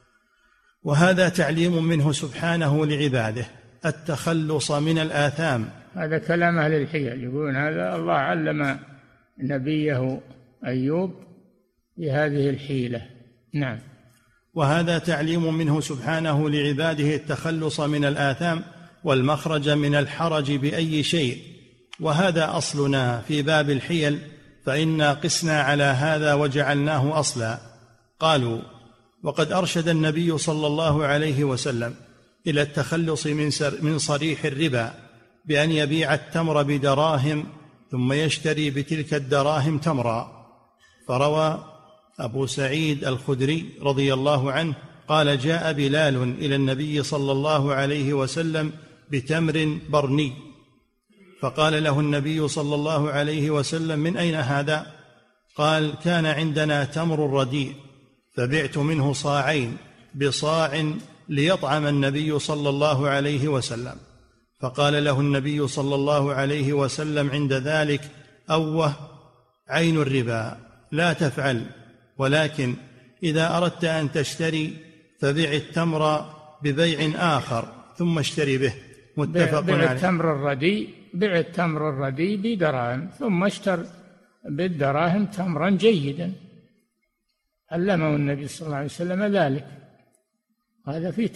وهذا تعليم منه سبحانه لعباده التخلص من الآثام. هذا كلام أهل الحيل، يقولون هذا الله علم نبيه أيوب بهذه الحيلة. نعم. وهذا تعليم منه سبحانه لعباده التخلص من الآثام والمخرج من الحرج بأي شيء. وهذا أصلنا في باب الحيل، فإنا قسنا على هذا وجعلناه أصلا. قالوا: وقد أرشد النبي صلى الله عليه وسلم إلى التخلص من صريح الربا بأن يبيع التمر بدراهم ثم يشتري بتلك الدراهم تمرا. فروى أبو سعيد الخدري رضي الله عنه قال: جاء بلال إلى النبي صلى الله عليه وسلم بتمر برني، فقال له النبي صلى الله عليه وسلم: من أين هذا؟ قال: كان عندنا تمر رديء فبعت منه صاعين بصاع ليطعم النبي صلى الله عليه وسلم. فقال له النبي صلى الله عليه وسلم عند ذلك: أوه، عين الربا، لا تفعل، ولكن إذا أردت أن تشتري فبع التمر ببيع آخر ثم اشتري به. متفق عليه. بع التمر الرديء بدراهم ثم اشتر بالدراهم تمرا جيدا. علمه النبي صلى الله عليه وسلم ذلك. هذا فيه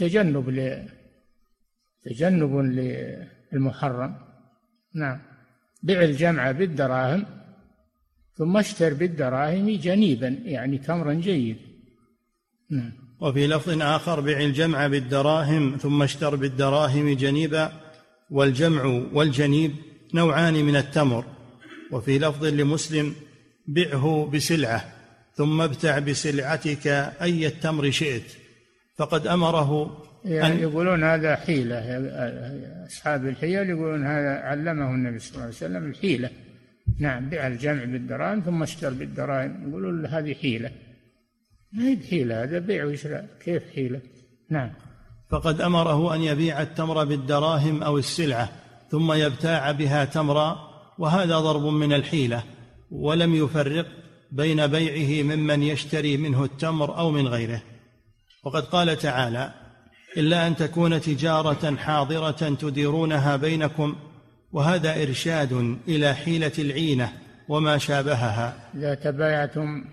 تجنب للمحرم. نعم. بع الجمع بالدراهم ثم اشتر بالدراهم جنيبا، يعني تمرا جيدا. نعم. وفي لفظ آخر: بع الجمع بالدراهم ثم اشتر بالدراهم جنيبا. والجمع والجنيب نوعان من التمر. وفي لفظ لمسلم: بعه بسلعة ثم ابتع بسلعتك أي التمر شئت. فقد أمره يعني يقولون هذا حيلة، أصحاب الحيل يقولون هذا علمه النبي صلى الله عليه وسلم الحيلة. نعم. بيع الجمع بالدراهم ثم اشتر بالدراهم، يقولون هذه حيلة. ما هي بحيلة، هذا بيع وشراء، كيف حيلة؟ نعم. فقد أمره أن يبيع التمر بالدراهم أو السلعة ثم يبتاع بها تمرا، وهذا ضرب من الحيلة، ولم يفرق بين بيعه ممن يشتري منه التمر أو من غيره. وقد قال تعالى: إلا أن تكون تجارة حاضرة تديرونها بينكم، وهذا إرشاد إلى حيلة العينة وما شابهها. إذا تبايعتم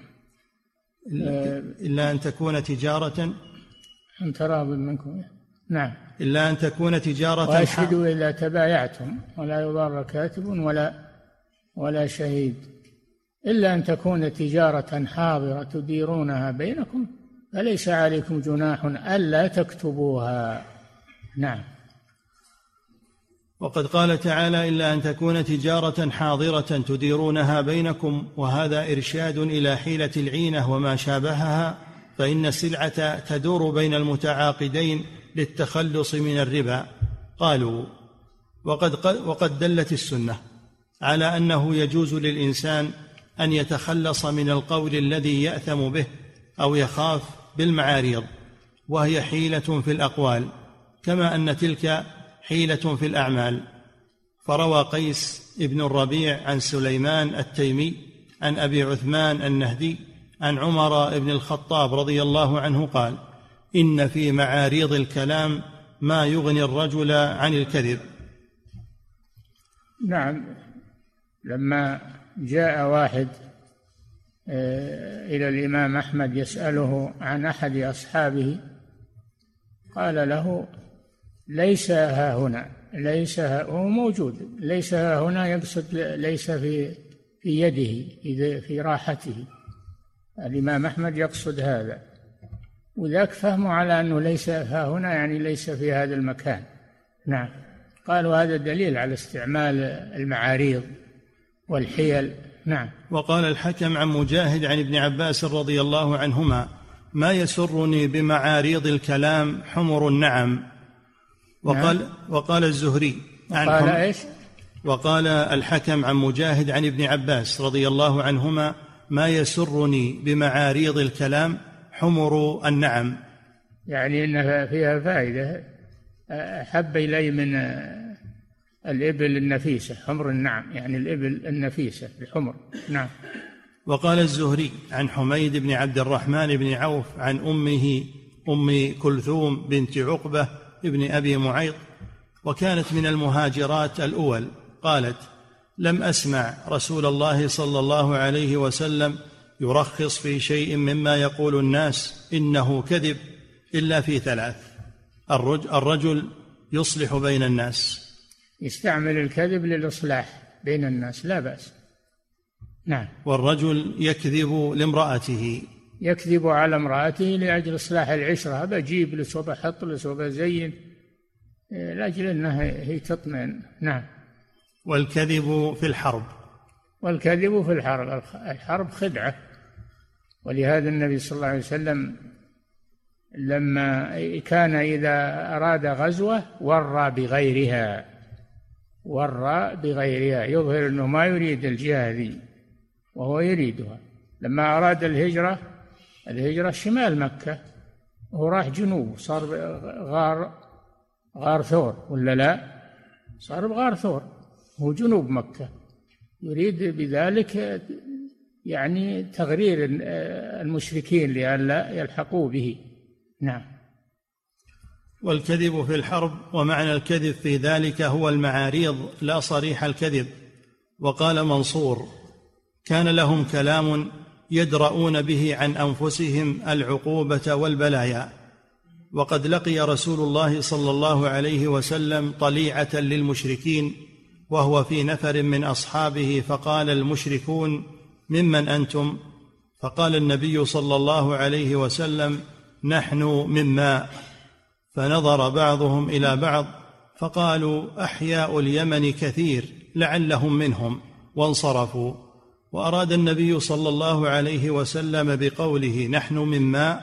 إلا أن تكون تجارة عن تراض منكم. نعم. إلا أن تكون تجارة. وأشهدوا إذا تبايعتم ولا يضار كاتب ولا شهيد. إلا أن تكون تجارة حاضرة تديرونها بينكم فليس عليكم جناح ألا تكتبوها. نعم. وقد قال تعالى: إلا أن تكون تجارة حاضرة تديرونها بينكم، وهذا إرشاد إلى حيلة العينة وما شابهها، فإن السلعة تدور بين المتعاقدين للتخلص من الربا. قالوا: وقد دلت السنة على أنه يجوز للإنسان أن يتخلص من القول الذي يأثم به أو يخاف بالمعاريض، وهي حيلة في الأقوال، كما أن تلك حيلة في الأعمال. فروى قيس ابن الربيع عن سليمان التيمي عن أبي عثمان النهدي عن عمر بن الخطاب رضي الله عنه قال: إن في معاريض الكلام ما يغني الرجل عن الكذب. نعم. لما جاء واحد إلى الإمام أحمد يسأله عن أحد أصحابه قال له: ليس ها هنا، ليس هو موجود، ليس ها هنا يقصد ليس في يده، في راحته. الإمام أحمد يقصد هذا، وذاك فهموا على أنه ليس ها هنا يعني ليس في هذا المكان. نعم. قالوا هذا دليل على استعمال المعاريض والحيل. نعم. وقال الحكم عن مجاهد عن ابن عباس رضي الله عنهما: ما يسرني بمعاريض الكلام حمر النعم. وقال الزهري قال إيش؟ وقال الحكم عن مجاهد عن ابن عباس رضي الله عنهما: ما يسرني بمعاريض الكلام حمر النعم، يعني إنها فيها فائدة. أحب إلي من الإبل النفيسة حمر النعم، يعني الإبل النفيسة الحمر. نعم. وقال الزهري عن حميد بن عبد الرحمن بن عوف عن أمه أم كلثوم بنت عقبة ابن أبي معيط، وكانت من المهاجرات الأول، قالت: لم أسمع رسول الله صلى الله عليه وسلم يرخص في شيء مما يقول الناس إنه كذب إلا في ثلاث: الرجل يصلح بين الناس، يستعمل الكذب للإصلاح بين الناس لا بأس. نعم. والرجل يكذب لامرأته، يكذب على امرأته لأجل إصلاح العشرة، بجيب لس وبحط لس وبزين لأجل أنها هي تطمئن. نعم. والكذب في الحرب، والكذب في الحرب خدعة. ولهذا النبي صلى الله عليه وسلم لما كان إذا أراد غزوة ورى بغيرها، والراء بغيرها، يظهر أنه ما يريد الجهة ذي وهو يريدها. لما أراد الهجرة شمال مكة وهو راح جنوب، صار غار ثور ولا لا؟ صار بغار ثور، هو جنوب مكة، يريد بذلك يعني تغرير المشركين لئلا يلحقوا به. نعم. والكذب في الحرب، ومعنى الكذب في ذلك هو المعاريض لا صريح الكذب. وقال منصور: كان لهم كلام يدرؤون به عن أنفسهم العقوبة والبلايا. وقد لقي رسول الله صلى الله عليه وسلم طليعة للمشركين وهو في نفر من أصحابه، فقال المشركون: ممن أنتم؟ فقال النبي صلى الله عليه وسلم: نحن من ماء. فنظر بعضهم إلى بعض فقالوا: أحياء اليمن كثير لعلهم منهم، وانصرفوا. وأراد النبي صلى الله عليه وسلم بقوله نحن من ماء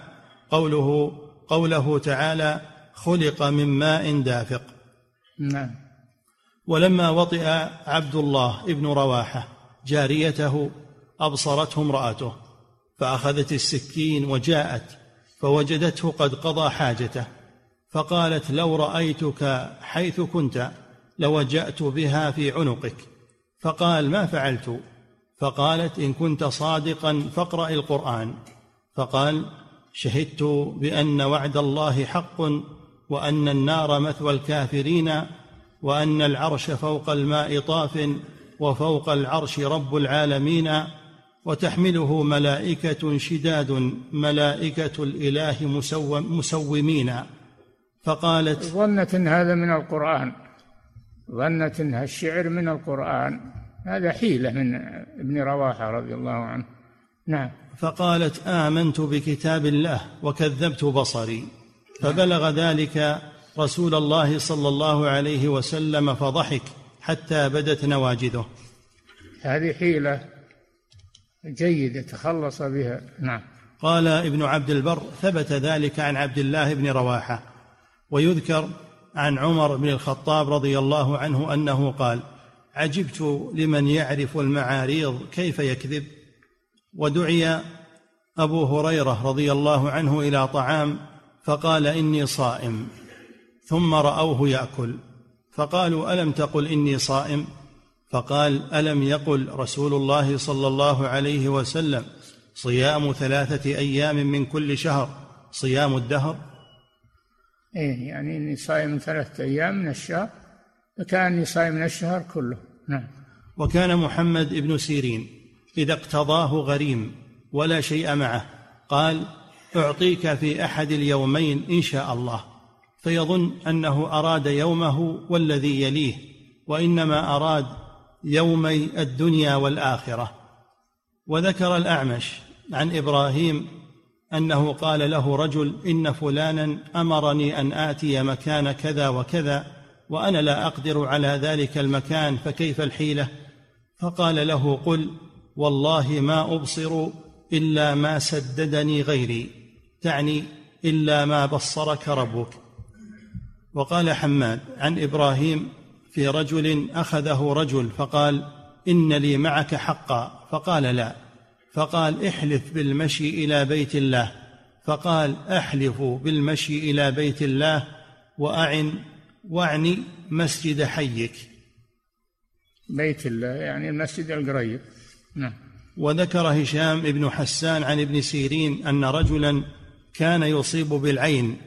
قوله تعالى: خلق من ماء دافق. نعم. ولما وطئ عبد الله ابن رواحة جاريته أبصرته امرأته، فأخذت السكين وجاءت فوجدته قد قضى حاجته، فقالت: لو رأيتك حيث كنت لوجأت بها في عنقك. فقال: ما فعلت؟ فقالت: إن كنت صادقا فاقرأ القرآن. فقال: شهدت بأن وعد الله حق، وأن النار مثوى الكافرين، وأن العرش فوق الماء طاف، وفوق العرش رب العالمين، وتحمله ملائكة شداد ملائكة الإله مسومين. فقالت: ظنت إن هذا من القرآن، ظنت إن الشعر من القرآن، هذا حيلة من ابن رواحة رضي الله عنه. نعم. فقالت: آمنت بكتاب الله وكذبت بصري. فبلغ ذلك رسول الله صلى الله عليه وسلم فضحك حتى بدت نواجذه. هذه حيلة جيدة تخلص بها. نعم. قال ابن عبد البر: ثبت ذلك عن عبد الله بن رواحة. ويذكر عن عمر بن الخطاب رضي الله عنه أنه قال: عجبت لمن يعرف المعاريض كيف يكذب. ودعي أبو هريرة رضي الله عنه إلى طعام فقال: إني صائم، ثم رأوه يأكل فقالوا: ألم تقل إني صائم؟ فقال: ألم يقل رسول الله صلى الله عليه وسلم: صيام 3 أيام من كل شهر صيام الدهر؟ إيه، يعني إني صائم 3 أيام من الشهر، فكأني صائم من الشهر كله. نعم. وكان محمد بن سيرين إذا اقتضاه غريم ولا شيء معه قال: أعطيك في أحد اليومين إن شاء الله، فيظن أنه أراد يومه والذي يليه، وإنما أراد يومي الدنيا والآخرة. وذكر الأعمش عن إبراهيم أنه قال له رجل: إن فلانا أمرني أن آتي مكان كذا وكذا، وأنا لا أقدر على ذلك المكان، فكيف الحيلة؟ فقال له: قل والله ما أبصر إلا ما سددني غيري، تعني إلا ما بصرك ربك. وقال حماد عن إبراهيم في رجل أخذه رجل فقال: إن لي معك حقا، فقال: لا. فقال: احلف بالمشي إلى بيت الله. فقال: أحلف بالمشي إلى بيت الله واعني مسجد حيك. بيت الله يعني المسجد القريب. نعم. وذكر هشام بن حسان عن ابن سيرين أن رجلا كان يصيب بالعين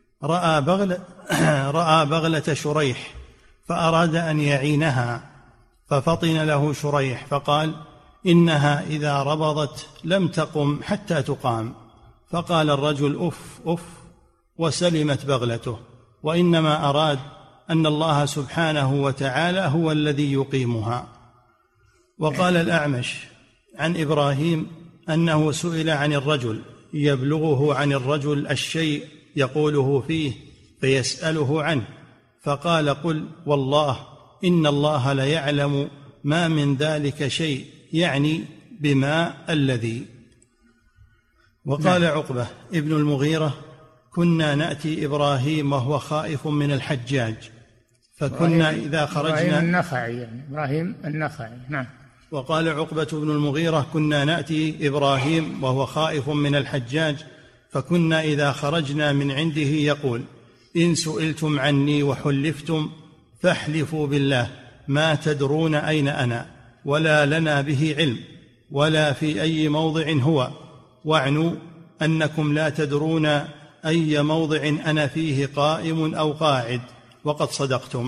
رأى بغلة شريح فأراد أن يعينها، ففطن له شريح فقال: إنها إذا ربضت لم تقم حتى تقام. فقال الرجل: أف أف، وسلمت بغلته، وإنما أراد أن الله سبحانه وتعالى هو الذي يقيمها. وقال الأعمش عن إبراهيم أنه سئل عن الرجل يبلغه عن الرجل الشيء يقوله فيه فيسأله عنه، فقال: قل والله إن الله ليعلم ما من ذلك شيء، يعني بما الذي. وقال عقبة ابن المغيرة: كنا نأتي إبراهيم وهو خائف من الحجاج، فكنا إذا خرجنا إبراهيم النخعي. نعم. وقال عقبة بن المغيرة كنا نأتي إبراهيم وهو خائف من الحجاج، فكنا إذا خرجنا من عنده يقول إن سئلتم عني وحلفتم فاحلفوا بالله ما تدرون أين أنا ولا لنا به علم ولا في أي موضع هو، واعنوا أنكم لا تدرون أي موضع أنا فيه قائم أو قاعد، وقد صدقتم.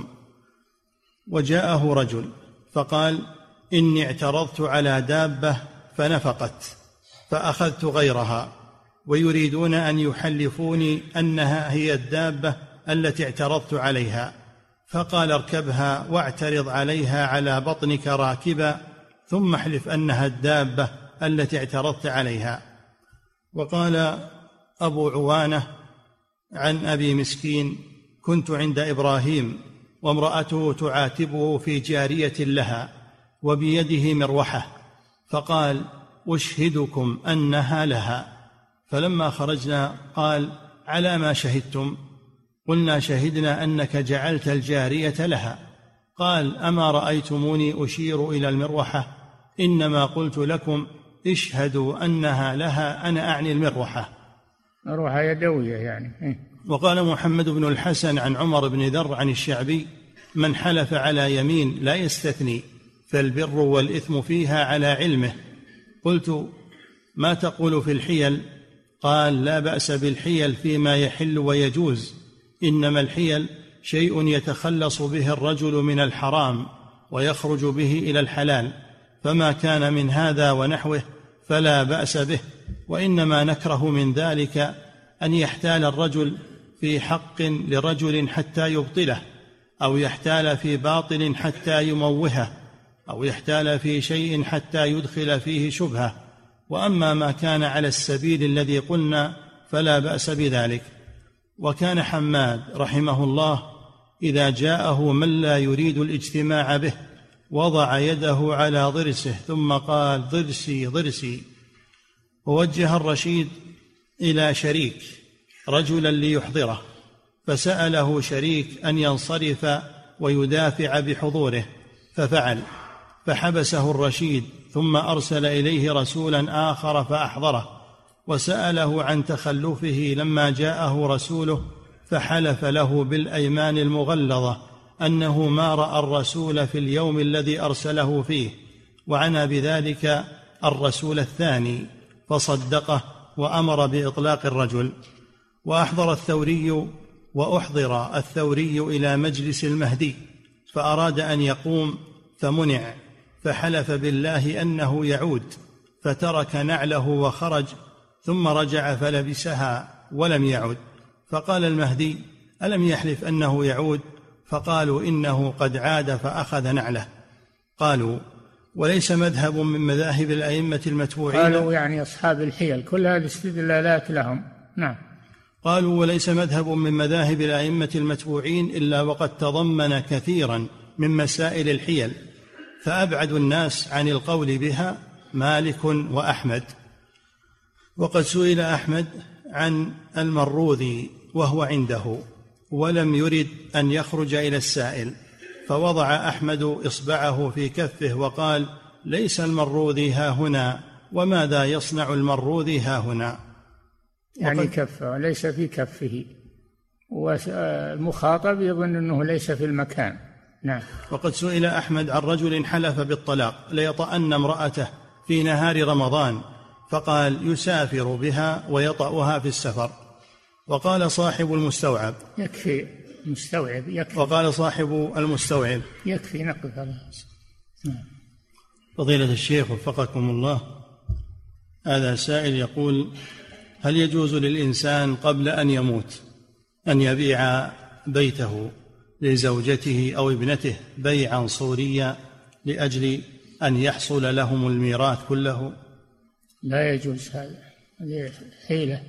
وجاءه رجل فقال إني اعترضت على دابة فنفقت فأخذت غيرها، ويريدون أن يحلفوني أنها هي الدابة التي اعترضت عليها، فقال اركبها واعترض عليها على بطنك راكبا ثم احلف أنها الدابة التي اعترضت عليها. وقال أبو عوانة عن أبي مسكين كنت عند إبراهيم وامرأته تعاتبه في جارية لها وبيده مروحة، فقال أشهدكم أنها لها. فلما خرجنا قال على ما شهدتم؟ قلنا شهدنا أنك جعلت الجارية لها. قال أما رأيتموني أشير إلى المروحة؟ إنما قلت لكم اشهدوا أنها لها، أنا أعني المروحة يدوية يعني. وقال محمد بن الحسن عن عمر بن ذر عن الشعبي من حلف على يمين لا يستثني فالبر والإثم فيها على علمه. قلت ما تقول في الحيل؟ قال لا بأس بالحيل فيما يحل ويجوز، إنما الحيل شيء يتخلص به الرجل من الحرام ويخرج به إلى الحلال، فما كان من هذا ونحوه فلا بأس به، وإنما نكره من ذلك أن يحتال الرجل في حق لرجل حتى يبطله، أو يحتال في باطل حتى يموهه، أو يحتال في شيء حتى يدخل فيه شبهة. وأما ما كان على السبيل الذي قلنا فلا بأس بذلك. وكان حماد رحمه الله إذا جاءه من لا يريد الاجتماع به وضع يده على ضرسه ثم قال ضرسي ضرسي. ووجه الرشيد إلى شريك رجلا ليحضره، فسأله شريك أن ينصرف ويدافع بحضوره، ففعل، فحبسه الرشيد ثم أرسل إليه رسولا آخر فأحضره، وسأله عن تخلفه لما جاءه رسوله، فحلف له بالأيمان المغلظة أنه ما رأى الرسول في اليوم الذي أرسله فيه، وعنى بذلك الرسول الثاني فصدقه وأمر بإطلاق الرجل. وأحضر الثوري إلى مجلس المهدي فأراد أن يقوم فمنع، فحلف بالله أنه يعود، فترك نعله وخرج، ثم رجع فلبسها ولم يعد. فقال المهدي ألم يحلف أنه يعود؟ فقالوا إنه قد عاد فأخذ نعله. قالوا وليس مذهب من مذاهب الأئمة المتبوعين، قالوا يعني أصحاب الحيل، كل هذه استدلالات لهم. نعم. قالوا وليس مذهب من مذاهب الأئمة المتبوعين إلا وقد تضمن كثيرا من مسائل الحيل، فأبعد الناس عن القول بها مالك وأحمد. وقد سئل أحمد عن المروذي وهو عنده ولم يرد أن يخرج إلى السائل، فوضع أحمد إصبعه في كفه وقال ليس المروذي ها هنا، وماذا يصنع المروذي ها هنا؟ يعني كفه ليس في كفه، والمخاطب يظن أنه ليس في المكان. نعم. وقد سئل أحمد عن رجل حلف بالطلاق ليطأن امرأته في نهار رمضان، فقال يسافر بها ويطأها في السفر. وقال صاحب المستوعب يكفي مستوعب يكفي. وقال صاحب المستوعب يكفي نقف على. فضيلة الشيخ وفقكم الله، هذا سائل يقول هل يجوز للإنسان قبل أن يموت أن يبيع بيته لزوجته أو ابنته بيعا صوريا لأجل أن يحصل لهم الميراث كله؟ لا يجوز هذا، هذه حيلة.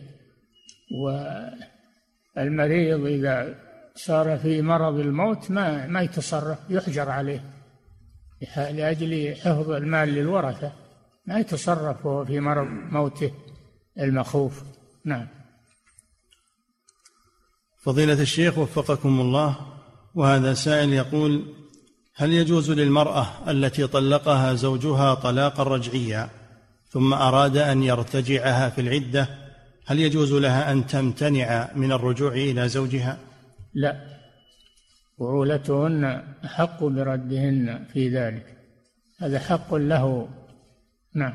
والمريض إذا صار في مرض الموت ما يتصرف، يحجر عليه لأجل حفظ المال للورثة، ما يتصرف وهو في مرض موته المخوف. نعم. فضيلة الشيخ وفقكم الله، وهذا سائل يقول: هل يجوز للمرأة التي طلقها زوجها طلاقا رجعيا ثم أراد أن يرتجعها في العدة، هل يجوز لها أن تمتنع من الرجوع إلى زوجها؟ لا، بعولتهن أحق بردهن في ذلك، هذا حق له. نعم.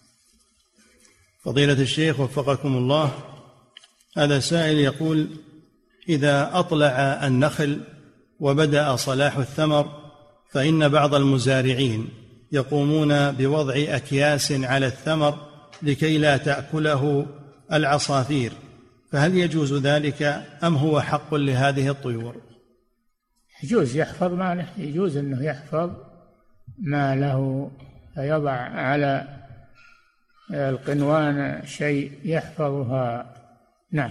فضيلة الشيخ وفقكم الله، هذا سائل يقول: إذا أطلع النخل وبدأ صلاح الثمر فإن بعض المزارعين يقومون بوضع أكياس على الثمر لكي لا تأكله العصافير، فهل يجوز ذلك أم هو حق لهذه الطيور؟ يجوز يحفظ ماله، يجوز أنه يحفظ ماله فيضع على القنوان شيء يحفظها. نعم.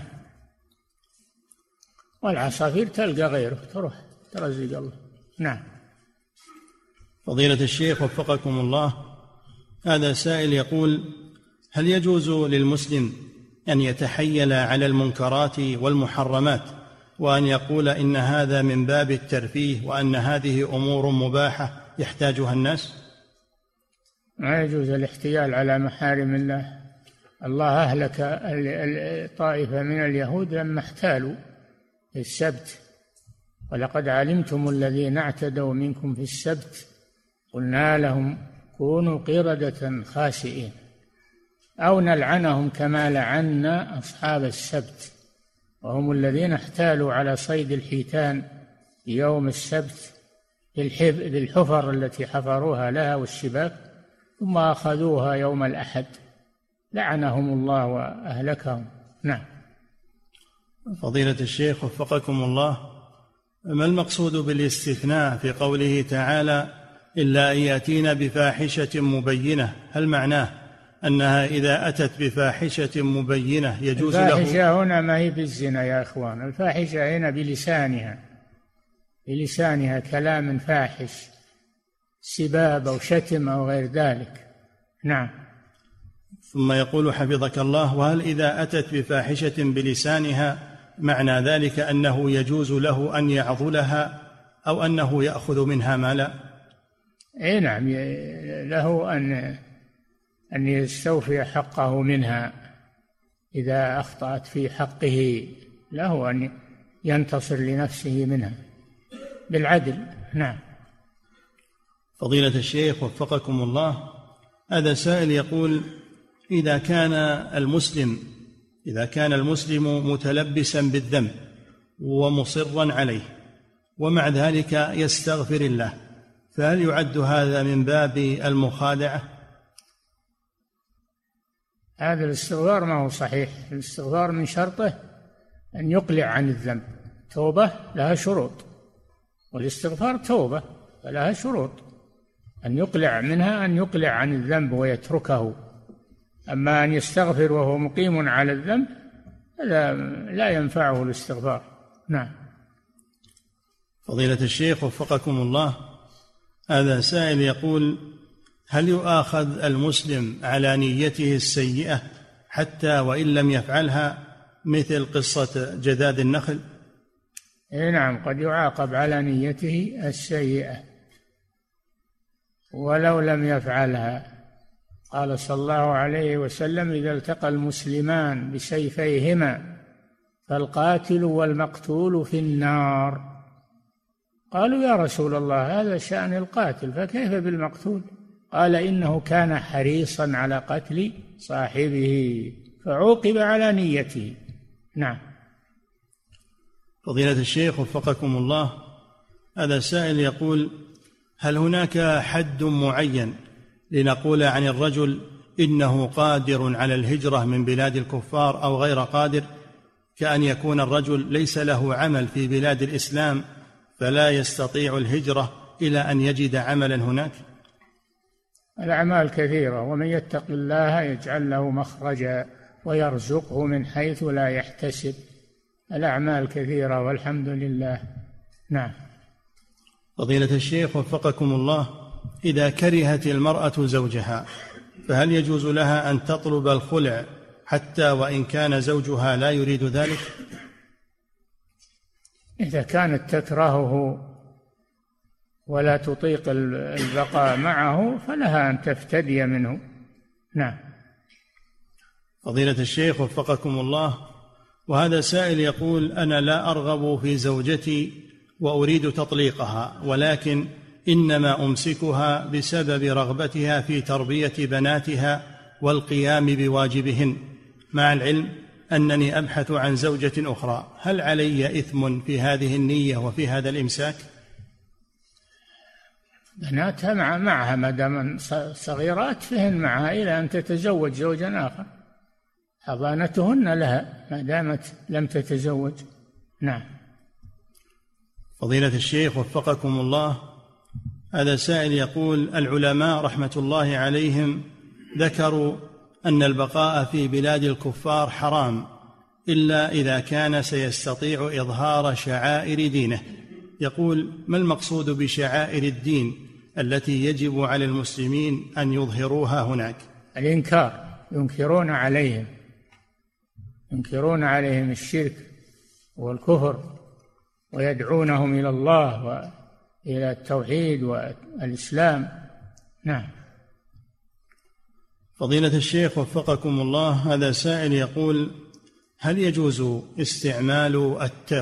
والعصافير تلقى غيره تروح ترزق الله. نعم. فضيلة الشيخ وفقكم الله، هذا سائل يقول: هل يجوز للمسلم أن يتحيل على المنكرات والمحرمات وأن يقول إن هذا من باب الترفيه وأن هذه أمور مباحة يحتاجها الناس؟ ما يجوز الاحتيال على محارم الله. الله أهلك طائفة من اليهود لما احتالوا في السبت: ولقد علمتم الذين اعتدوا منكم في السبت قلنا لهم كونوا قردة خاسئين أو نلعنهم كما لعنا أصحاب السبت، وهم الذين احتالوا على صيد الحيتان يوم السبت بالحفر التي حفروها لها والشباك، ثم أخذوها يوم الأحد، لعنهم الله وأهلكهم. نعم. فضيلة الشيخ وفقكم الله، ما المقصود بالاستثناء في قوله تعالى: إلا أن يأتين بفاحشة مبينة؟ هل معناه أنها إذا أتت بفاحشة مبينة يجوز له؟ الفاحشة هنا ما هي بالزنا يا أخوان، الفاحشة هنا بلسانها كلام فاحش، سباب أو شتم أو غير ذلك. نعم. ثم يقول حفظك الله: وهل إذا أتت بفاحشة بلسانها معنى ذلك أنه يجوز له أن يعضلها أو أنه يأخذ منها مالا؟ إيه نعم، له أن يستوفي حقه منها إذا أخطأت في حقه، له أن ينتصر لنفسه منها بالعدل. نعم. فضيلة الشيخ وفقكم الله، هذا سائل يقول: إذا كان المسلم متلبسا بالذنب ومصرا عليه ومع ذلك يستغفر الله، فهل يعد هذا من باب المخادعة؟ هذا الاستغفار ما هو صحيح. الاستغفار من شرطه أن يقلع عن الذنب. توبة لها شروط، والاستغفار توبة فلها شروط، أن يقلع منها أن يقلع عن الذنب ويتركه. أما أن يستغفر وهو مقيم على الذنب هذا لا ينفعه الاستغفار. نعم. فضيلة الشيخ وفقكم الله، هذا سائل يقول: هل يؤاخذ المسلم على نيته السيئة حتى وإن لم يفعلها، مثل قصة جذاذ النخل؟ نعم، قد يعاقب على نيته السيئة ولو لم يفعلها. قال صلى الله عليه وسلم: إذا التقى المسلمان بسيفيهما فالقاتل والمقتول في النار. قالوا: يا رسول الله هذا شأن القاتل، فكيف بالمقتول؟ قال: إنه كان حريصا على قتل صاحبه فعوقب على نيته. نعم. فضيلة الشيخ وفقكم الله، هذا سائل يقول: هل هناك حد معين لنقول عن الرجل إنه قادر على الهجرة من بلاد الكفار أو غير قادر، كأن يكون الرجل ليس له عمل في بلاد الإسلام فلا يستطيع الهجرة إلى أن يجد عملا هناك؟ الأعمال كثيرة، ومن يتق الله يجعل له مخرجا ويرزقه من حيث لا يحتسب. الأعمال كثيرة والحمد لله. نعم. فضيلة الشيخ وفقكم الله، إذا كرهت المرأة زوجها فهل يجوز لها أن تطلب الخلع حتى وإن كان زوجها لا يريد ذلك؟ إذا كانت تكرهه ولا تطيق البقاء معه فلها أن تفتدي منه. نعم. فضيلة الشيخ وفقكم الله، وهذا سائل يقول: أنا لا أرغب في زوجتي وأريد تطليقها، ولكن إنما أمسكها بسبب رغبتها في تربية بناتها والقيام بواجبهن، مع العلم أنني أبحث عن زوجة أخرى، هل علي إثم في هذه النية وفي هذا الإمساك؟ بناتها معها ما دام صغيرات فهن معها إلى أن تتزوج زوجا آخر، حضانتهن لها ما دامت لم تتزوج. نعم. فضيلة الشيخ وفقكم الله، هذا سائل يقول: العلماء رحمة الله عليهم ذكروا أن البقاء في بلاد الكفار حرام إلا إذا كان سيستطيع إظهار شعائر دينه. يقول: ما المقصود بشعائر الدين التي يجب على المسلمين أن يظهروها هناك؟ الإنكار، ينكرون عليهم الشرك والكفر ويدعونهم إلى الله وإلى التوحيد والإسلام. نعم. فضيلة الشيخ وفقكم الله، هذا سائل يقول: هل يجوز استعمال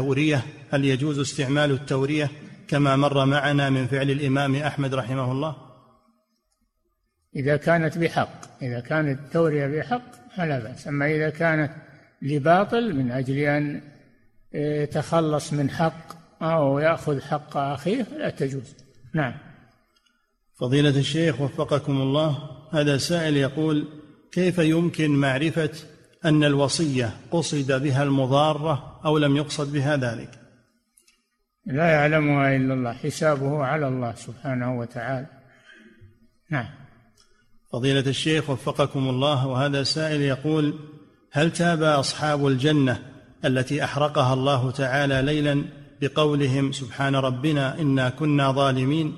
التورية كما مر معنا من فعل الإمام أحمد رحمه الله؟ إذا كانت بحق، إذا كانت التورية بحق فلا بأس، أما إذا كانت لباطل من أجل أن يتخلص من حق أو يأخذ حق أخيه لا تجوز. نعم. فضيلة الشيخ وفقكم الله، هذا سائل يقول: كيف يمكن معرفة أن الوصية قصد بها المضارة أو لم يقصد بها ذلك؟ لا يعلمها إلا الله، حسابه على الله سبحانه وتعالى. نعم. فضيلة الشيخ وفقكم الله، وهذا سائل يقول: هل تاب أصحاب الجنة التي أحرقها الله تعالى ليلا بقولهم سبحان ربنا إنا كنا ظالمين؟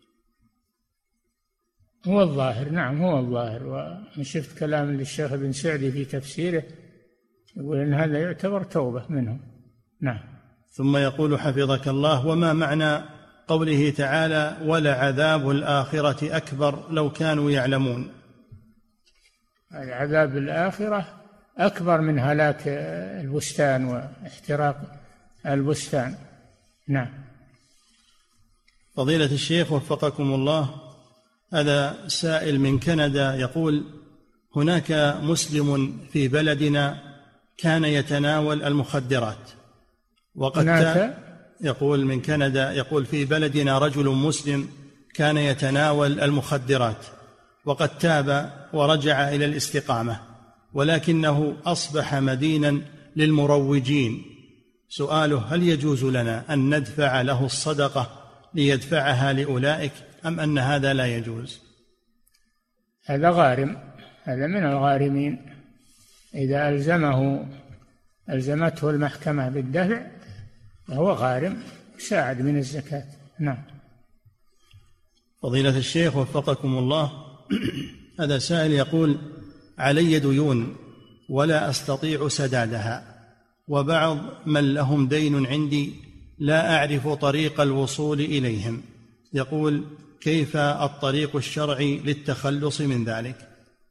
هو الظاهر، نعم هو الظاهر، وأنا شفت كلام للشيخ ابن سعدي في تفسيره يقول إن هذا يعتبر توبة منهم. نعم. ثم يقول حفظك الله: وما معنى قوله تعالى ولعذاب الآخرة أكبر لو كانوا يعلمون؟ العذاب الآخرة أكبر من هلاك البستان واحتراق البستان. نعم. فضيلة الشيخ وفقكم الله، هذا سائل من كندا يقول: هناك مسلم في بلدنا كان يتناول المخدرات، وقد يقول من كندا، يقول: في بلدنا رجل مسلم كان يتناول المخدرات وقد تاب ورجع إلى الاستقامة، ولكنه أصبح مدينا للمروجين. سؤاله: هل يجوز لنا أن ندفع له الصدقة ليدفعها لأولئك أم أن هذا لا يجوز؟ هذا غارم، هذا من الغارمين، إذا ألزمته المحكمة بالدفع فهو غارم ساعد من الزكاة. نعم. فضيلة الشيخ وفقكم الله، هذا سائل يقول: علي ديون ولا أستطيع سدادها، وبعض من لهم دين عندي لا أعرف طريق الوصول إليهم، يقول: كيف الطريق الشرعي للتخلص من ذلك؟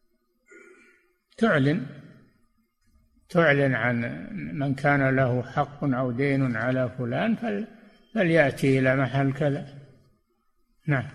تعلن عن من كان له حق أو دين على فلان فليأتي إلى محل كذا. نعم.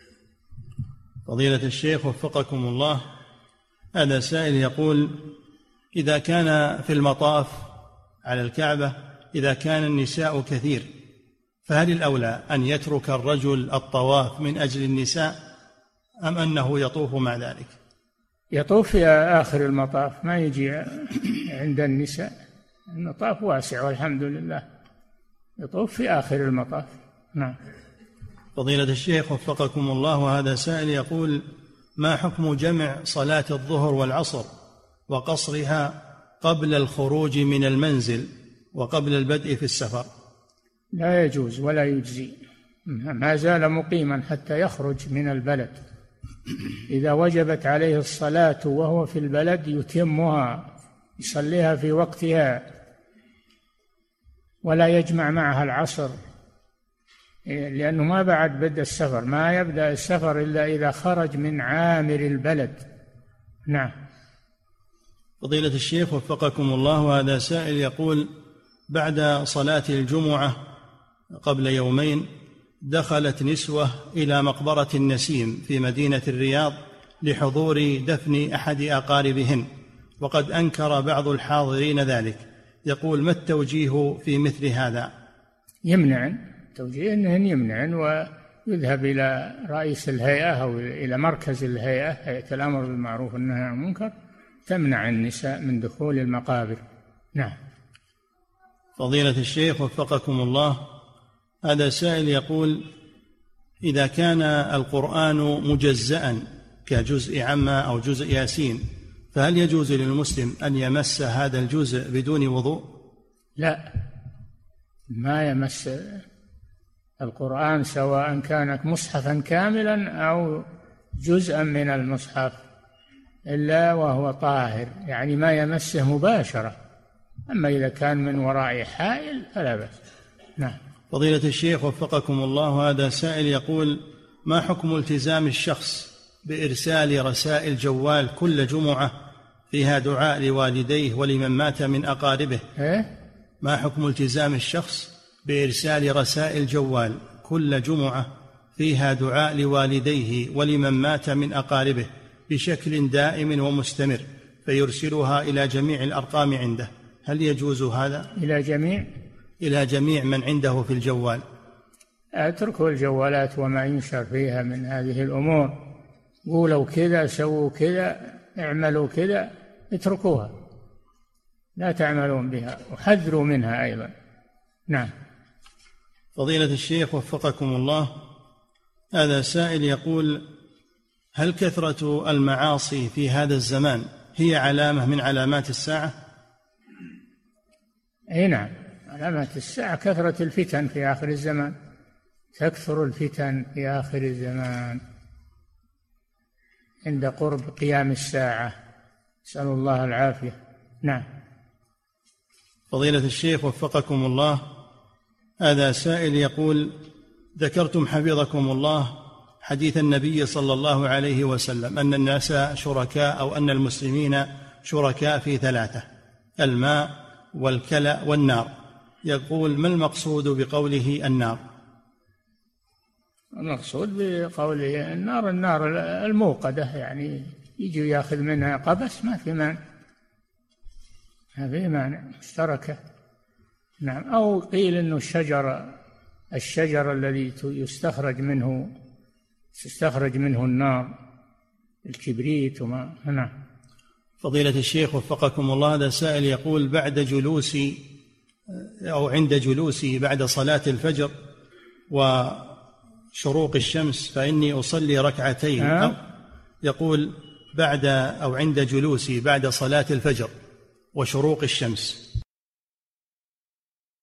فضيلة الشيخ وفقكم الله، هذا سائل يقول: إذا كان في المطاف على الكعبة إذا كان النساء كثير، فهل الأولى أن يترك الرجل الطواف من أجل النساء أم أنه يطوف مع ذلك؟ يطوف في آخر المطاف، ما يجي عند النساء، المطاف واسع والحمد لله، يطوف في آخر المطاف. نعم. فضيلة الشيخ وفقكم الله، وهذا سائل يقول: ما حكم جمع صلاة الظهر والعصر وقصرها قبل الخروج من المنزل وقبل البدء في السفر؟ لا يجوز ولا يجزي، ما زال مقيما حتى يخرج من البلد. إذا وجبت عليه الصلاة وهو في البلد يتمها، يصليها في وقتها، ولا يجمع معها العصر، لأنه ما بعد بدء السفر، ما يبدأ السفر إلا إذا خرج من عامر البلد. نعم. فضيلة الشيخ وفقكم الله، هذا سائل يقول: بعد صلاة الجمعة قبل يومين دخلت نسوة إلى مقبرة النسيم في مدينة الرياض لحضور دفن أحد أقاربهن، وقد أنكر بعض الحاضرين ذلك. يقول: ما التوجيه في مثل هذا؟ يمنعن، توجيه أنهن يمنعن، ويذهب إلى رئيس الهيئة أو إلى مركز الهيئة، هيئة الأمر بالمعروف والنهي عن المنكر، تمنع النساء من دخول المقابر. نعم. فضيلة الشيخ وفقكم الله، هذا سائل يقول: إذا كان القرآن مجزأ كجزء عما أو جزء ياسين، فهل يجوز للمسلم أن يمس هذا الجزء بدون وضوء؟ لا، ما يمس القرآن سواء كان مصحفا كاملا أو جزءا من المصحف إلا وهو طاهر، يعني ما يمسه مباشرة. أما إذا كان من وراء حائل فلا بأس. نعم. فضيلة الشيخ وفقكم الله، هذا سائل يقول: ما حكم التزام الشخص بإرسال رسائل جوال كل جمعة فيها دعاء لوالديه ولمن مات من أقاربه؟ ما حكم التزام الشخص بإرسال رسائل جوال كل جمعة فيها دعاء لوالديه ولمن مات من أقاربه بشكل دائم ومستمر، فيرسلها إلى جميع الأرقام عنده؟ هل يجوز هذا؟ إلى جميع من عنده في الجوال. اتركوا الجوالات وما ينشر فيها من هذه الأمور، قولوا كذا، سووا كذا، اعملوا كذا، اتركوها، لا تعملون بها، وحذروا منها أيضا. نعم. فضيلة الشيخ وفقكم الله، هذا سائل يقول: هل كثرة المعاصي في هذا الزمان هي علامة من علامات الساعة؟ أي نعم، علامات الساعة كثرة الفتن في آخر الزمان، تكثر الفتن في آخر الزمان عند قرب قيام الساعة، نسأل الله العافية. نعم. فضيلة الشيخ وفقكم الله، هذا سائل يقول: ذكرتم حفظكم الله حديث النبي صلى الله عليه وسلم أن الناس شركاء، أو أن المسلمين شركاء في ثلاثة: الماء والكلى والنار. يقول: ما المقصود بقوله النار؟ المقصود بقوله النار الموقدة، يعني يجي ياخذ منها قبس، ما في مانع، هذه مانع مشتركة. نعم. أو قيل إنه الشجر الذي يستخرج منه النار، الكبريت وما. نعم. فضيلة الشيخ وفقكم الله، هذا سائل يقول: بعد جلوسي أو عند جلوسي بعد صلاة الفجر وشروق الشمس فإني أصلي ركعتين. يقول: بعد أو عند جلوسي بعد صلاة الفجر وشروق الشمس